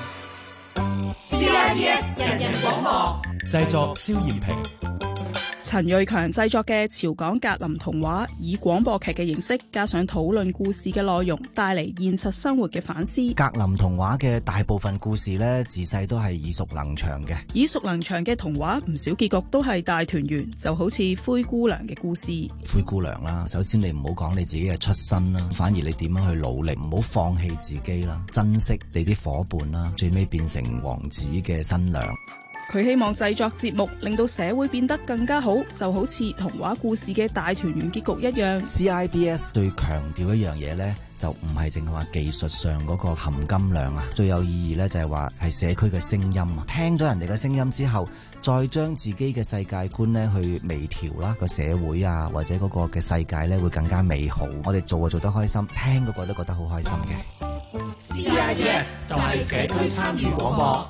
C I B S 人人廣播， 製作蕭艷平。 陳瑞強製作嘅潮港格林童話，以廣播劇嘅形式加上討論故事嘅內容，帶嚟現實生活嘅反思。 格林童話嘅大部分故事呢，自細都係耳熟能詳嘅。 耳熟能詳嘅童話，唔少結局都係大團圓，就好似灰姑娘嘅故事。 灰姑娘啦，首先你唔好講你自己嘅出身啦，反而你點樣去努力，唔好放棄自己啦，珍惜你啲伙伴啦，最尾變成王子嘅新娘。 佢希望製作節目令到社會變得更加好，就好似童話故事嘅大團圓結局一樣。 C I B S 最強調一樣嘢呢， 就唔係淨係話技術上嗰個含金量啊，最有意義咧就係話係社區嘅聲音啊，聽咗人哋嘅聲音之後，再將自己嘅世界觀咧去微調啦，個社會啊或者嗰個嘅世界咧會更加美好。我哋做啊做得開心，聽嗰個都覺得好開心嘅。 C I B S 就係社區參與廣播。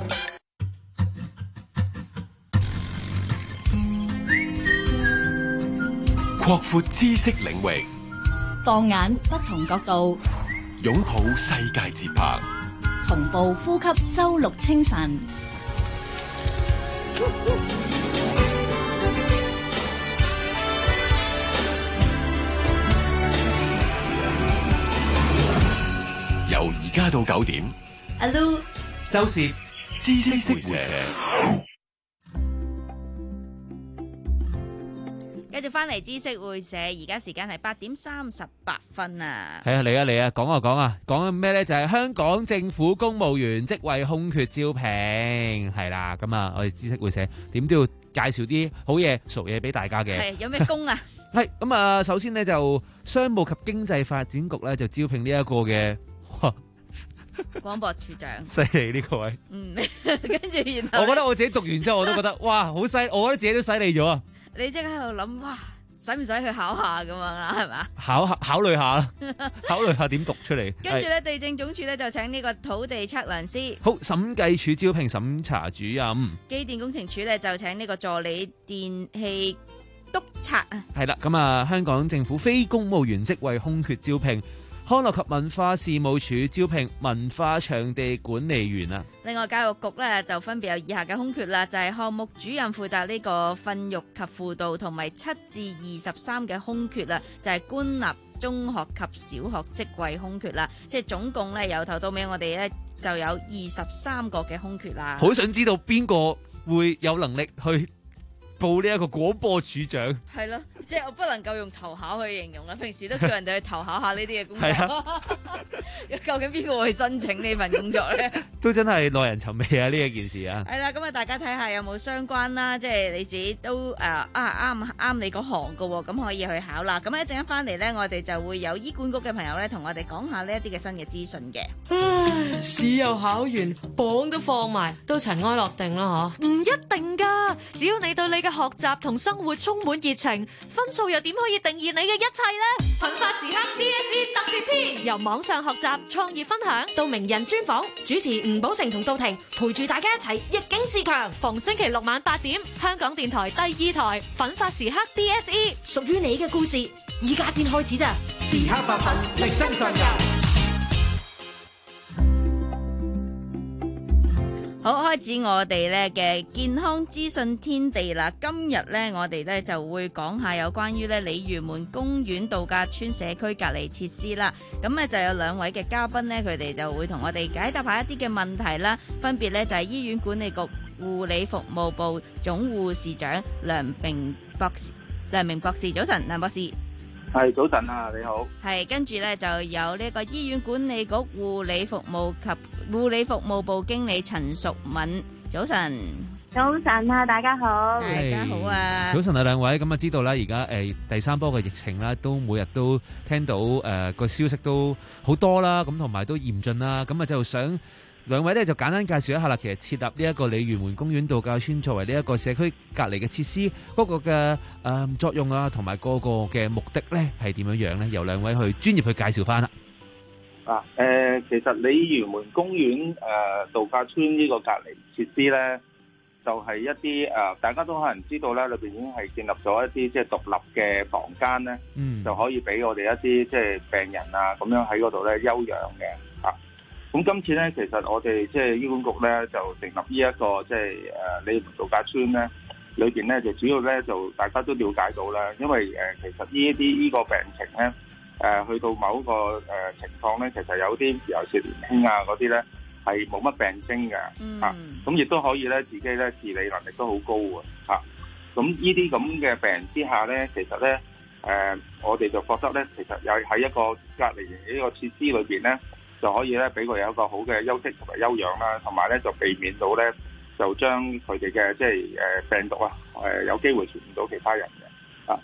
擴闊知識領域， 放眼不同角度， 擁抱世界節拍， 同步呼吸周六清晨。 由而家到九點， 阿 Lu 周涉知識會社。 繼續翻嚟知識會社，而家時間係八點三十八分啊！ 係啊，嚟啊嚟啊，講啊講啊，講緊咩咧？就係香港政府公務員職位空缺招聘，係啦。咁啊，我哋知識會社點都要介紹啲好嘢、熟嘢俾大家嘅。係有咩工啊？ 係咁啊，首先呢，就商務及經濟發展局咧就招聘呢一個嘅廣播處長， 犀利呢個位。 嗯，跟住然後， 我覺得我自己讀完之後，我都覺得哇，好犀！我覺得自己都犀利咗啊！ 你即刻喺度諗，哇，使唔使去考下咁樣啦？係嘛？ 考考慮下啦，考慮下點讀出嚟。 跟住咧，地政總署咧就請呢個土地測量師。 好，審計署招聘審查主任。 機電工程署咧就請呢個助理電氣督察啊。 係啦，咁啊，香港政府非公務員職位空缺招聘。康樂及文化事務署招聘文化場地管理員啊。 另外教育局咧就分別有以下嘅空缺啦，就係、是、項目主任負責呢個訓育及輔導同埋七至二十三嘅空缺啦，就係、是、官立中學及小學職位空缺啦，即係總共咧由頭到尾我哋咧就有二十三個嘅空缺啦。 好想知道邊個會有能力去報呢一個廣播處長？ 係咯，即係我不能夠用投考去形容啦。平時都叫人哋去投考下呢啲嘅工作。啊、究竟邊個會去申請呢份工作咧？ 都真係耐人尋味啊！呢一件事啊。 係啦，咁啊，大家睇下有冇相關啦，即係你自己都誒、呃、啊啱啱你嗰行噶，咁可以去考啦。咁一陣間翻嚟咧，我哋就會有醫管局嘅朋友咧，同我哋講下呢一啲嘅新嘅資訊嘅。 唉，試又考完，榜都放埋，都塵埃落定啦嗬？ 唔一定噶，只要你對你嘅學習同生活充滿熱情，分數又點可以定義你嘅一切呢？奮發時刻 D S E 特別篇，由網上學習、創業分享到名人專訪，主持吳寶成同杜婷陪住大家一齊逆境自強。 逢星期六晚八點，香港電台第二台奮發時刻 D S E， 屬於你嘅故事，依家先開始咋？ 時刻發奮，力爭上游。 好，開始我哋咧嘅健康資訊天地啦。今日咧，我哋咧就會講下有關於咧鯉魚門公園度假村社區隔離設施啦。咁咧就有兩位嘅嘉賓咧，佢哋就會同我哋解答下一啲嘅問題啦。分別咧就係醫院管理局護理服務部總護士長梁明博士。梁明博士，早晨，梁博士。 係，早晨啊，你好。 係，跟住咧就有呢個醫院管理局護理服務及護理服務部經理陳淑敏，早晨。 早晨啊，大家好。 大家好啊。 早晨啊，兩位，咁啊知道啦，而家誒第三波嘅疫情啦，都每日都聽到誒個、呃、消息都好多啦，咁同埋都嚴峻啦，咁啊就想。兩位咧就簡單介紹一下啦，其實設立呢一個鯉魚門公園度假村作為呢一個社區隔離嘅設施，嗰個嘅誒作用啊，同埋嗰個嘅目的咧係點樣樣咧？由兩位去專業去介紹翻啦。 啊，誒，其實鯉魚門公園誒度假村呢個隔離設施咧，就係一啲誒大家都可能知道咧，裏邊已經係建立咗一啲即係獨立嘅房間咧，嗯，就可以俾我哋一啲即係病人啊咁樣喺嗰度咧休養嘅。咁今次咧，其實我哋即係醫管局咧，就成立呢一個即係誒鯉魚門度假村咧，裏邊咧就主要咧就大家都了解到啦，因為誒其實呢一啲呢個病情咧，誒去到某一個誒情況咧，其實有啲尤其是年輕啊嗰啲咧係冇乜病徵嘅，嗯、啊，咁亦都可以咧自己咧自理能力都好高喎，嚇、啊，咁呢啲咁嘅病人之下咧，其實咧誒、呃、我哋就覺得咧，其實有喺一個隔離呢個設施裏邊咧。就可以咧，俾佢有一個好嘅休息同埋休養啦，同埋咧就避免到咧，就將佢哋嘅即係誒病毒啊，誒有機會傳染到其他人嘅啊。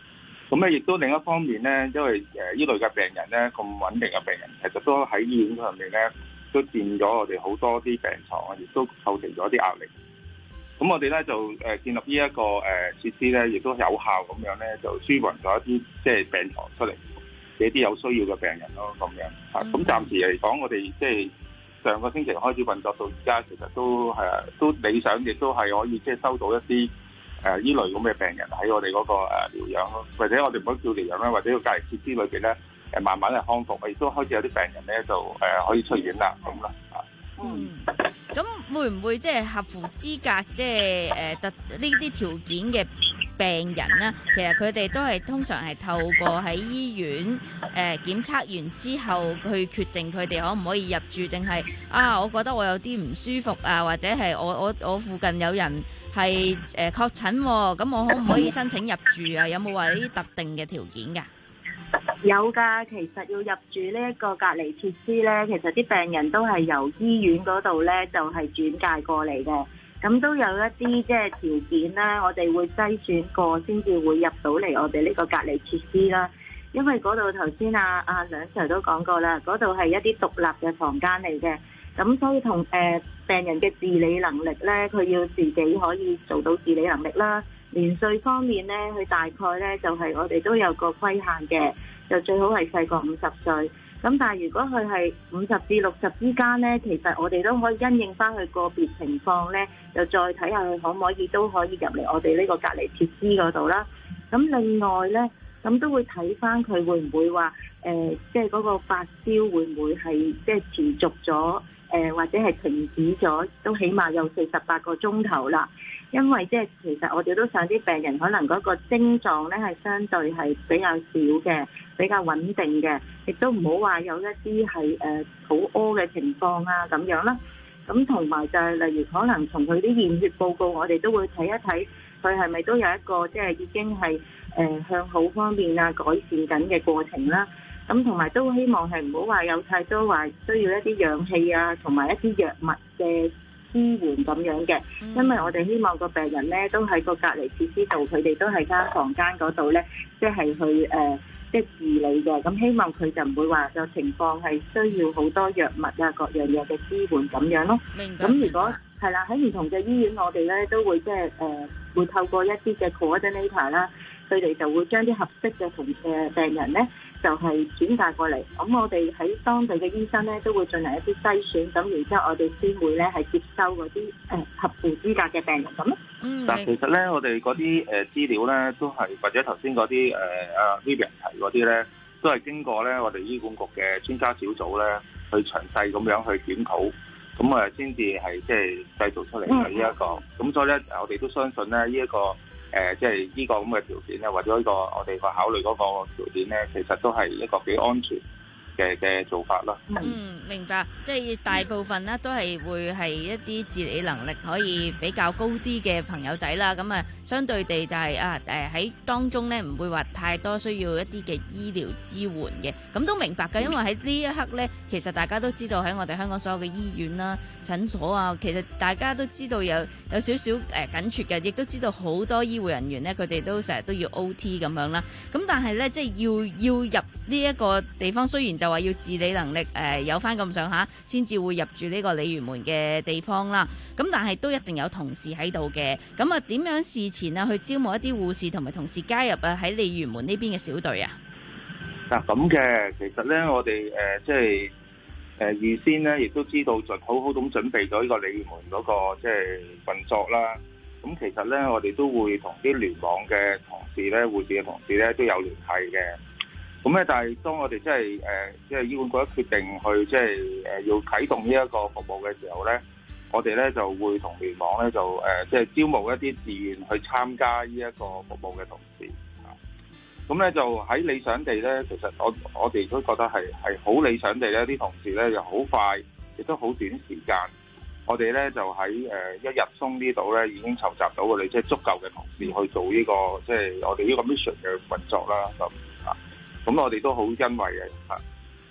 咁咧亦都另一方面咧，因為誒呢類嘅病人咧咁穩定嘅病人，其實都喺醫院上面咧都佔咗我哋好多啲病床啊，亦都構成咗啲壓力。咁我哋咧就誒建立呢一個誒設施咧，亦都有效咁樣咧，就舒緩咗一啲即係病床出嚟俾啲有需要嘅病人咯，咁樣啊。咁暫時嚟講，我哋即係上個星期開始運作到而家，其實都係都理想，亦都係可以即係收到一啲誒依類咁嘅病人喺我哋嗰個誒療養咯，或者我哋唔好叫療養啦，或者個隔離設施裏邊咧誒慢慢係康復，亦都開始有啲病人咧就誒可以出院啦，咁啦啊。 嗯，咁會唔會即係合乎資格，即係誒特呢啲條件嘅病人咧？其實佢哋都係通常係透過喺醫院誒、呃、檢測完之後去決定佢哋可唔可以入住，定係啊？我覺得我有啲唔舒服啊，或者係我我我附近有人係誒確診，咁、呃、我可唔可以申請入住啊？有冇話呢啲特定嘅條件㗎？ 有㗎，其實要入住呢一個隔離設施呢，其實啲病人都係由醫院嗰度呢，就係轉介過嚟嘅。咁都有一啲即係條件啦，我哋會篩選過先至會入到嚟我哋呢個隔離設施啦。因為嗰度頭先啊啊梁 Sir 都講過啦，嗰度係一啲獨立嘅房間嚟嘅。咁所以同誒、呃、病人嘅自理能力呢，佢要自己可以做到自理能力啦。年歲方面呢，佢大概呢就係、是、我哋都有個規限嘅，就最好係細過五十歲。咁但係如果佢係五十至六十之間呢，其實我哋都可以因應翻佢個別情況呢，就再睇下佢可唔可以都可以入嚟我哋呢個隔離設施嗰度啦。咁另外呢，咁都會睇翻佢會唔會話誒，即係嗰個發燒會唔會係即係持續咗誒、呃，或者係停止咗，都起碼有四十八個鐘頭啦。因為即係其實我哋都想啲病人可能嗰個症狀咧係相對係比較少嘅，比較穩定嘅，亦都唔好話有一啲係誒肚屙嘅情況啊咁樣啦。咁同埋就係例如可能從佢啲驗血報告，我哋都會睇一睇佢係咪都有一個即係已經係誒向好方面啊改善緊嘅過程啦。咁同埋都希望係唔好話有太多話需要一啲氧氣啊，同埋一啲藥物嘅支援咁樣嘅，因為我哋希望個病人咧都喺個隔離設施度，佢哋都係間房間嗰度咧，即係去誒、呃、即係治理嘅。咁希望佢就唔會話個情況係需要好多藥物啊各樣嘢嘅支援咁樣咯。 明白。 咁如果係啦，喺唔同嘅醫院，我哋咧都會即係誒會透過一啲嘅 coordinator 啦，佢哋就會將啲合適嘅同嘅病人咧，就係轉介過嚟，咁我哋喺當地嘅醫生咧都會進行一啲篩選，咁然之後我哋先會咧係接收嗰啲誒合乎資格嘅病人咁咯。 嗯， 但其實咧，我哋嗰啲誒資料咧都係或者頭先嗰啲誒啊 Vivian 提嗰啲咧，都係經過咧我哋醫管局嘅專家小組咧去詳細咁樣去檢討，咁啊先至係即係製造出嚟嘅呢一個。咁、嗯、所以咧，我哋都相信咧呢一個。誒，即係呢個咁嘅條件咧，或者呢個我哋個考慮嗰個條件咧，其實都係一個幾安全嘅嘅做法啦。 嗯，明白。即係大部分咧都係會係一啲自理能力可以比較高啲嘅朋友仔啦。咁啊，相對地就係、是、啊誒喺當中咧唔會話太多需要一啲嘅醫療支援嘅。咁都明白㗎，因為喺呢一刻咧，其實大家都知道喺我哋香港所有嘅醫院啦、診所啊，其實大家都知道有有少少誒緊缺嘅，亦都知道好多醫護人員咧，佢哋都成日都要 O T 咁樣啦。咁但係咧，即係要要入呢一個地方，雖然就話要自理能力誒、呃、有翻咁上下，先至會入住呢個鯉魚門嘅地方啦。咁但係都一定有同事喺度嘅。咁啊，點樣事前啊去招募一啲護士同埋同事加入啊喺鯉魚門呢邊嘅小隊啊？ 嗱咁嘅，其實咧我哋誒、呃、即係誒預先咧，亦都知道就好好咁準備咗呢個鯉魚門嗰、那個即係運作啦。咁其實咧，我哋都會同啲聯網嘅同事咧、護士嘅同事咧都有聯繫嘅。咁咧，但係當我哋即係誒，即係醫管局一決定去即係誒要啟動呢一個服務嘅時候咧，我哋咧就會同聯網咧就誒即係招募一啲自願去參加呢一個服務嘅同事。咁咧就喺理想地咧，其實我我哋都覺得係係好理想地咧，啲同事咧就好快，亦都好短時間。我哋咧就喺誒一日中呢度咧已經籌集到我哋即係足夠嘅同事去做呢個即係我哋呢個 mission 嘅運作啦。咁啊，咁我哋都好欣慰嘅嚇。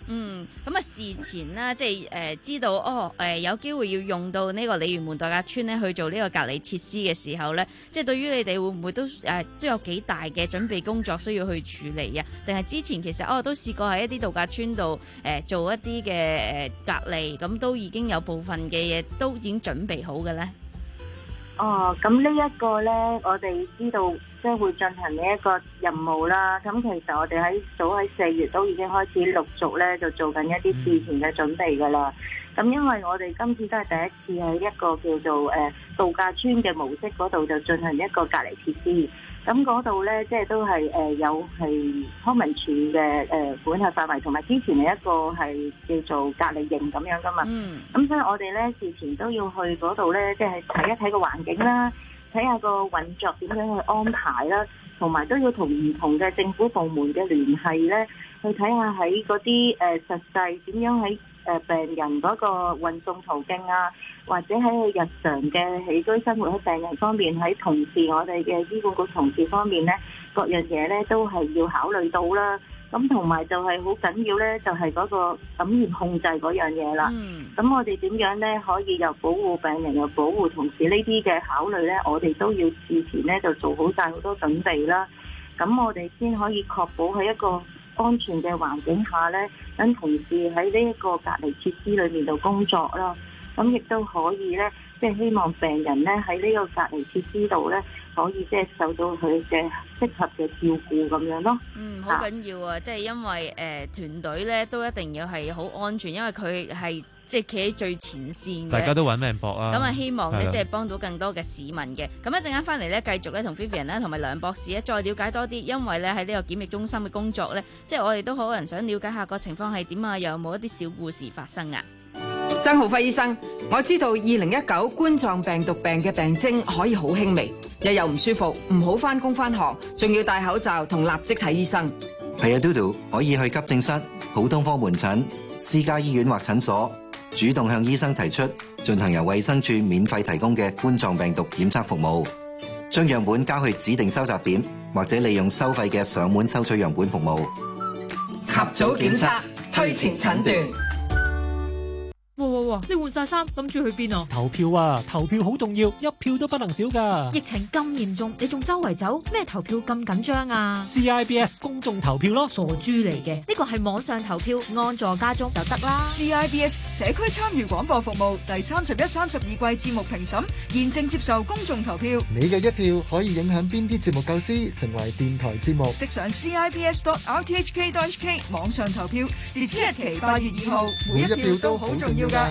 嗯，咁啊事前呢，即係誒、呃、知道哦誒、呃、有機會要用到呢個鯉魚門度假村咧去做呢個隔離設施嘅時候咧，即係對於你哋會唔會都誒、呃、都有幾大嘅準備工作需要去處理啊？定係之前其實哦都試過喺一啲度假村度誒、呃、做一啲嘅誒隔離，咁都已經有部分嘅嘢都已經準備好嘅咧？ 哦，咁呢一個呢，我哋知道即係會進行呢一個任務啦。咁其實我哋喺早喺四月都已經開始陸續呢，就做緊一啲事前嘅準備㗎啦。咁因為我哋今次都係第一次喺一個叫做誒、呃、度假村嘅模式嗰度就進行一個隔離設施。咁嗰度咧，即係都係誒、呃、有係康文署嘅誒管轄範圍，同埋之前係一個係叫做隔離營咁樣噶嘛。嗯。咁所以我哋咧事前都要去嗰度咧，即係睇一睇個環境啦，睇下個運作點樣去安排啦，同埋都要同唔同嘅政府部門嘅聯繫咧，去睇下喺嗰啲誒實際點樣喺誒病人嗰個運送途徑啊，或者喺佢日常嘅起居生活喺病人方面，喺同事我哋嘅醫管局同事方面咧，各樣嘢咧都係要考慮到啦。咁同埋就係好緊要咧，就係嗰個感染控制嗰樣嘢啦。咁、嗯、我哋點樣咧可以又保護病人又保護同事呢啲嘅考慮咧，我哋都要事前咧就做好晒好多準備啦。咁我哋先可以確保喺一個安全嘅環境下咧，等同事喺呢一個隔離設施裏面度工作啦。咁亦都可以咧，即係希望病人咧喺呢個隔離設施度咧，可以即係受到佢嘅適合嘅照顧咁樣咯。 嗯，好緊要啊！即係因為誒、呃、團隊咧都一定要係好安全，因為佢係即係企喺最前線嘅。大家都揾命搏啊！ 咁啊，希望咧即係幫到更多嘅市民嘅。咁一陣間翻嚟咧，繼續咧同 Vivian 咧同埋梁博士咧再了解多啲，因為咧喺呢個檢疫中心嘅工作咧，即係我哋都好多人想了解下個情況係點啊，又有冇一啲小故事發生啊？ 曾浩輝醫生，我知道二零一九冠狀病毒病嘅病徵可以好輕微，日又唔舒服，唔好返工返學，仲要戴口罩同立即睇醫生。 係啊，嘟嘟可以去急症室、普通科門診、私家醫院或診所，主動向醫生提出進行由衛生署免費提供嘅冠狀病毒檢測服務，將樣本交去指定收集點，或者利用收費嘅上門收取樣本服務。 及早檢測，推前診斷。 哇哇哇！你換晒衫，諗住去邊啊？ 投票啊！投票好重要，一票都不能少噶。 疫情咁嚴重，你仲周圍走，咩投票咁緊張啊 ？C I B S 公眾投票咯， 傻豬嚟嘅。呢個係網上投票，安坐家中就得啦。 C I B S 社區參與廣播服務第三十一、三十二季節目評審現正接受公眾投票。 你嘅一票可以影響邊啲節目構思，成為電台節目。 即上 C I B S dot R T H K dot H K 網上投票，截止日期八月二號，每一票都好重要噶。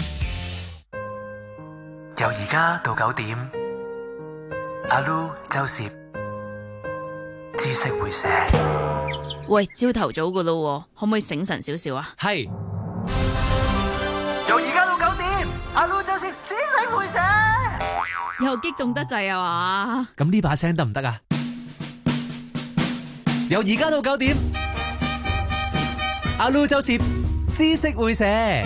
由而家到九點，阿 Lu 周攝知識會寫。 喂，朝頭早噶咯，可唔可以醒神少少啊？ 係。 由而家到九點，阿 Lu 周攝知識會寫。 又激動得滯啊嘛？ 咁呢把聲得唔得啊？由而家到九點，阿 Lu 周攝知識會寫。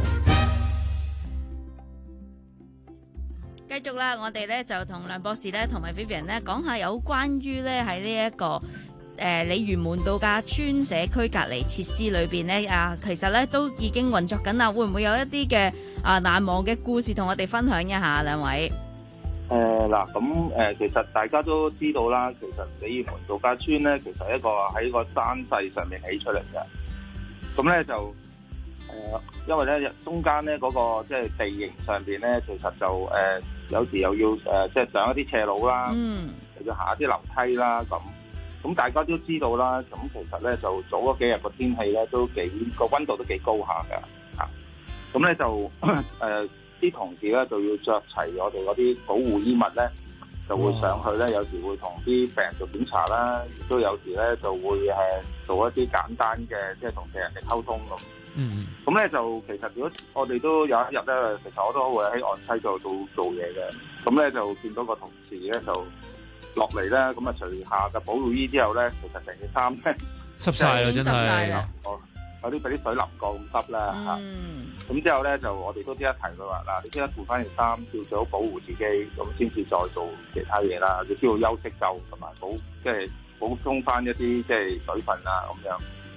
繼續啦，我哋咧就同梁博士咧同埋 Vivian 咧講下有關於咧喺呢一個誒鯉魚門度假村社區隔離設施裏邊咧啊，其實咧都已經運作緊啦。會唔會有一啲嘅啊難忘嘅故事同我哋分享一下？兩位誒嗱，咁、呃、誒其實大家都知道啦，其實鯉魚門度假村咧，其實一個喺個山勢上面起出嚟嘅，咁咧就誒、呃，因為咧中間咧嗰、那個即係、就是、地形上邊咧，其實就誒。呃有時又要誒，即、呃、係上一啲斜路啦，嗯、又要下一啲樓梯啦，咁咁大家都知道啦。咁其實咧就早嗰幾日個天氣咧都幾個溫度都幾高下嘅嚇。咁、啊、咧就誒啲、呃、同事咧就要着齊我哋嗰啲保護衣物咧，就會上去咧，有時會同啲病人做檢查啦，亦都有時咧就會誒做一啲簡單嘅即係同病人嘅溝通咁。嗯，咁咧就其實如果我哋都有一日咧，其實我都會喺岸西度做做嘢嘅。咁咧就見到個同事咧就落嚟咧，咁啊除下嘅保護衣之後咧，其實成件衫咧濕晒啦，真係有啲俾啲水淋過咁濕啦嚇。咁、嗯、之後咧就我哋都即刻提佢話嗱，你即刻換翻件衫，要做好保護自己，咁先至再做其他嘢啦。你需要休息夠同埋補即係補充翻一啲即係水分啊咁樣。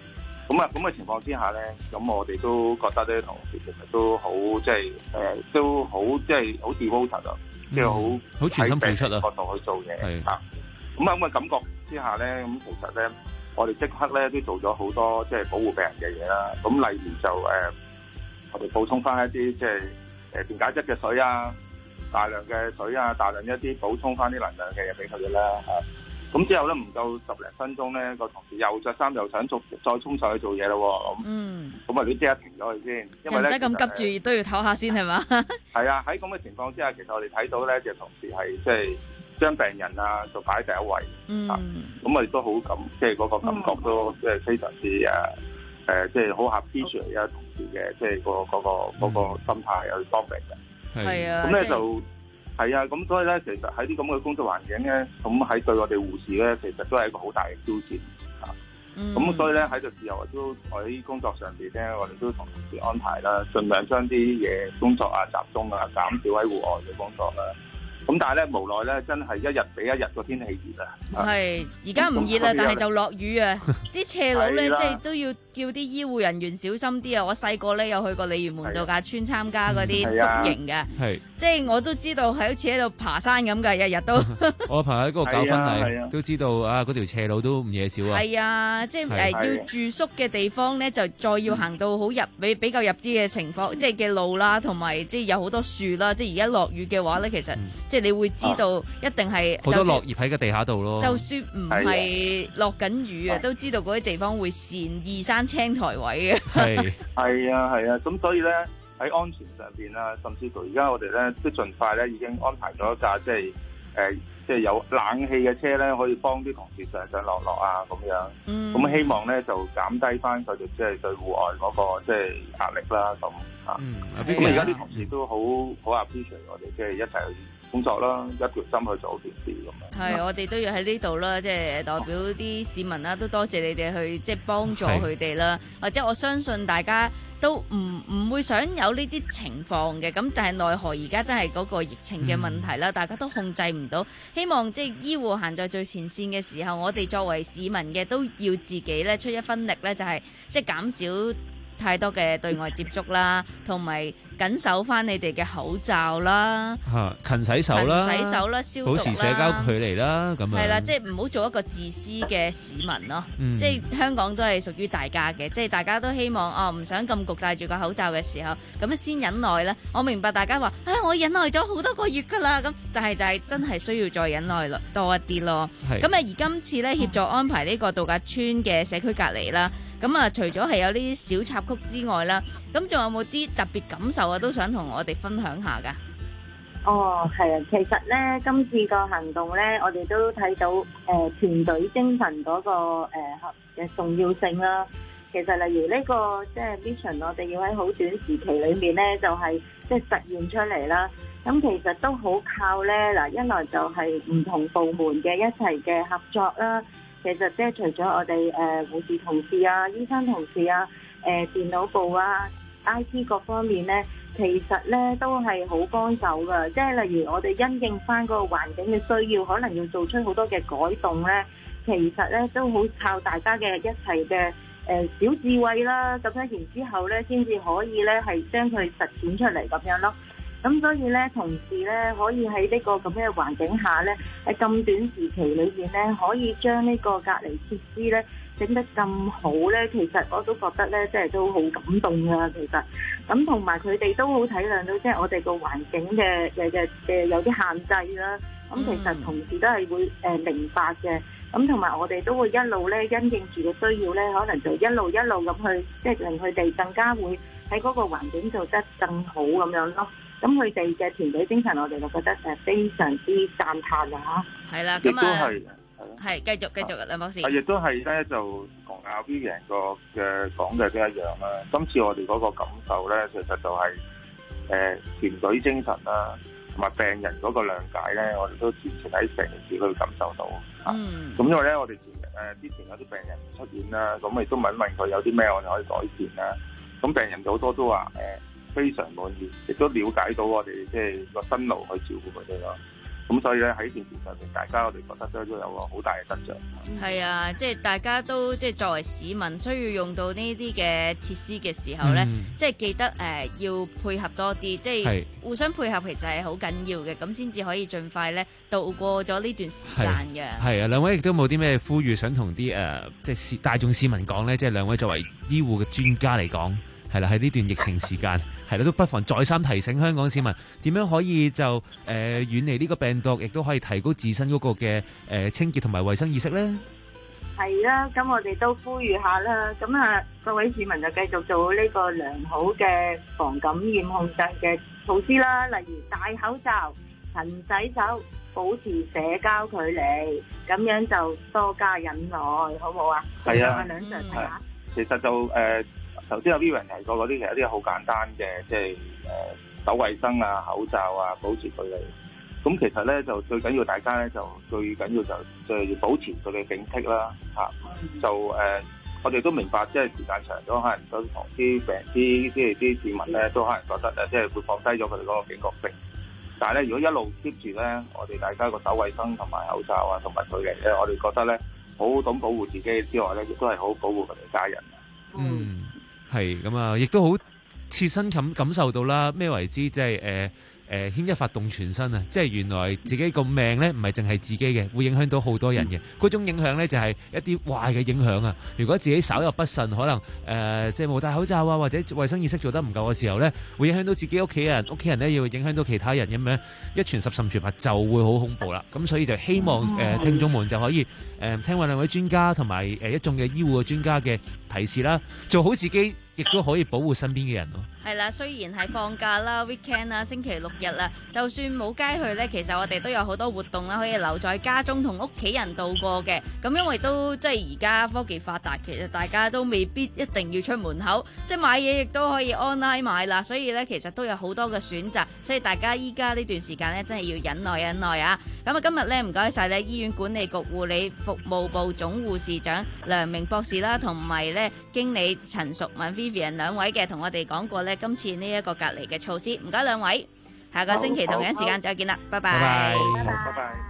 咁啊咁嘅情況之下咧，咁我哋都覺得呢啲同事其實都好即係誒都好即係好 devoted 啊，即係好好全心付出啊角度去做嘢啊。咁啊咁嘅感覺之下咧，咁其實咧我哋即刻咧都做咗好多即係保護病人嘅嘢啦。咁例如就誒、呃、我哋補充翻一啲即係誒電解質嘅水啊，大量嘅水啊，大量一啲補充翻啲能量嘅嘢俾佢哋啦嚇。咁之後咧唔夠十零分鐘咧，個同事又着衫又想續再衝上去做嘢咯喎。 嗯。 咁啊，你即刻停咗佢先，因為咧唔使咁急住，都要唞下先係嘛？ 係啊，喺咁嘅情況之下，其實我哋睇到咧，隻同事係即係將病人啊就擺喺第一位。 嗯。 咁我哋都好感，即係嗰個感覺都即係非常之誒誒，即係好 appreciate 啊同事嘅，即係個嗰個嗰個心態去幫病人。 係啊。 咁咧就。係啊，咁所以咧，其實喺啲咁嘅工作環境咧，咁喺對我哋護士咧，其實都係一個好大嘅挑戰嚇。咁、嗯、所以咧喺個時候都喺工作上邊咧，我哋都同同事安排啦，盡量將啲嘢工作啊集中啊，減少喺戶外嘅工作啦。咁但係咧無奈咧，真係一日比一日個天氣熱啊！ 係而家唔熱啦，但係就落雨啊！啲斜路咧，即係都要叫啲醫護人員小心啲啊！我細個咧有去過鯉魚門度假村參加嗰啲宿營嘅， 係即係我都知道係好似喺度爬山咁㗎，日日都。 我朋友喺嗰度教婚禮，都知道啊，嗰條斜路都唔嘢少啊。 係啊，即係誒要住宿嘅地方咧，就再要行到好入比比較入啲嘅情況，即係嘅路啦，同埋即係有好多樹啦。即係而家落雨嘅話咧，其實即係你會知道一定係好多落葉喺個地下度咯。 就算唔係落緊雨啊，都知道嗰啲地方會跣移山青苔位嘅。 係係啊係啊，咁所以咧喺安全上邊啦，甚至乎而家我哋咧即係盡快咧已經安排咗一架即係誒即係有冷氣嘅車咧，可以幫啲同事上上落落啊咁樣。嗯。咁希望咧就減低翻佢哋即係對戶外嗰個即係壓力啦咁嚇。嗯。咁而家啲同事都好好 appreciate 我哋即係一齊去工作啦，一條心去做件事咁樣。 係，我哋都要喺呢度啦，即係代表啲市民啦，都多謝你哋去即係幫助佢哋啦。或者我相信大家都唔唔會想有呢啲情況嘅，咁但係奈何而家真係嗰個疫情嘅問題啦，嗯、大家都控制唔到。希望即係醫護行在最前線嘅時候，我哋作為市民嘅都要自己咧出一分力咧，就係即係減少太多嘅對外接觸啦，同埋緊守翻你哋嘅口罩啦， 嚇勤洗手啦， 勤洗手啦，消毒啦， 保持社交距離啦，咁樣係啦，即係唔好做一個自私嘅市民咯。 嗯、 即係香港都係屬於大家嘅，即係大家都希望哦，唔想咁焗戴住個口罩嘅時候，咁樣先忍耐啦。我明白大家話啊，我忍耐咗好多個月㗎啦，咁但係就係真係需要再忍耐多一啲咯。咁啊，而今次咧協助安排呢個度假村嘅社區隔離啦。咁啊，除咗係有呢啲小插曲之外啦，咁仲有冇啲特別感受啊？都想同我哋分享下噶。 哦，係啊，其實咧，今次個行動咧，我哋都睇到誒團隊精神嗰個誒嘅重要性啦。其實例如呢個即係 mission，我哋要喺好短時期裏面咧，就係即係實現出嚟啦。咁其實都好靠咧嗱，一來就係唔同部門嘅一齊嘅合作啦。其實即係除咗我哋誒護士同事啊、醫生同事啊、誒、呃、電腦部啊、I T 各方面咧，其實咧都係好幫手噶。即係例如我哋因應翻嗰個環境嘅需要，可能要做出好多嘅改動咧，其實咧都好靠大家嘅一齊嘅誒小智慧啦。咁樣然之後咧，先至可以咧係將佢實踐出嚟咁樣咯。咁所以咧，同事咧可以喺呢個咁嘅環境下咧，喺咁短時期裏邊咧，可以將呢個隔離設施咧整得咁好咧，其實我都覺得咧，即係都好感動㗎。其實咁同埋佢哋都好體諒到，即係我哋個環境嘅嘅嘅嘅有啲限制啦。咁其實同事都係會誒明白嘅。咁同埋我哋都會一路咧因應住個需要咧，可能就一路一路咁去，即係令佢哋更加會喺嗰個環境做得更好咁樣咯。咁佢哋嘅團隊精神，我哋就覺得誒非常之讚歎啊！嚇， 係啦，咁啊，係繼續繼續，梁博士。 亦都係咧，就同阿 Vivian 個嘅講嘅都一樣啦。今次我哋嗰個感受咧，其實就係誒團隊精神啦，同埋病人嗰個諒解咧，我哋都完全喺成件事嗰度感受到。嗯。咁因為咧，我哋前誒之前有啲病人唔出院啦，咁我亦都問一問佢有啲咩我哋可以改善啦。咁病人好多都話誒非常滿意，亦都了解到我哋即係個辛勞去照顧佢哋咯。 咁所以咧喺電視上面，大家我哋覺得都都有個好大嘅得着。 係啊，即係大家都即係作為市民需要用到呢啲嘅設施嘅時候咧，嗯、即係記得誒、呃、要配合多啲，即係互相配合其實係好緊要嘅，咁先至可以盡快咧度過咗呢段時間嘅。係啊， 兩位亦都冇啲咩呼籲想同啲誒即係市大眾市民講咧，即係兩位作為醫護嘅專家嚟講，係啦喺呢段疫情時間。係啦，都不妨再三提醒香港市民點樣可以就誒、呃、遠離呢個病毒，亦都可以提高自身嗰個嘅誒、呃、清潔同埋衛生意識咧。 係啦，咁我哋都呼籲下啦。咁啊，各位市民就繼續做呢個良好嘅防感染控制嘅措施啦，例如戴口罩、勤洗手、保持社交距離，咁樣就多加忍耐，好唔好啊？ 係啊， 兩場睇下。 其實就誒。呃頭先有 Vivian 提過嗰啲，其實啲好簡單嘅，即係誒手衛生啊、口罩啊、保持距離。咁其實咧就最緊要大家咧就最緊要就就係要保持佢嘅警惕啦，嚇、啊。就誒、呃，我哋都明白，即係時間長咗，可能都同啲病啲即係啲市民咧都可能覺得誒，即係會放低咗佢哋嗰個警覺性。但係咧，如果一路 keep 住咧，我哋大家個手衛生同埋口罩啊，同埋距離咧，我哋覺得咧好好咁保護自己之外咧，亦都係好好保護佢哋家人。 嗯。係咁啊，亦都好切身感感受到啦。咩為之即係誒誒牽一髮動全身啊！即係原來自己個命咧，唔係淨係自己嘅，會影響到好多人嘅。嗰種影響咧，就係一啲壞嘅影響啊！如果自己稍有不慎，可能誒、呃、即係冇戴口罩啊，或者衛生意識做得唔夠嘅時候咧，會影響到自己屋企人，屋企人咧要影響到其他人咁樣，一傳十，十傳百，就會好恐怖啦。咁所以就希望誒、呃、聽眾們就可以誒、呃、聽話兩位專家同埋誒一眾嘅醫護嘅專家嘅提示啦，做好自己，亦都可以保護身邊嘅人咯。 係啦，雖然係放假啦 weekend 啦，星期六日啦，就算冇街去呢，其實我哋都有好多活動啦，可以留在家中同屋企人度過嘅。咁因為都即係而家科技發達，其實大家都未必一定要出門口，即係買嘢亦都可以 online 買啦。所以呢，其實都有好多嘅選擇，所以大家依家呢段時間呢，真係要忍耐忍耐啊！咁啊，今日呢，唔該晒呢醫院管理局護理服務部總護士長梁明博士啦，同埋呢經理陳淑敏 Vivian 兩位嘅，同我哋講過呢今次呢一個隔離嘅措施。唔該兩位，下個星期同樣時間再見啦，拜拜。 拜拜。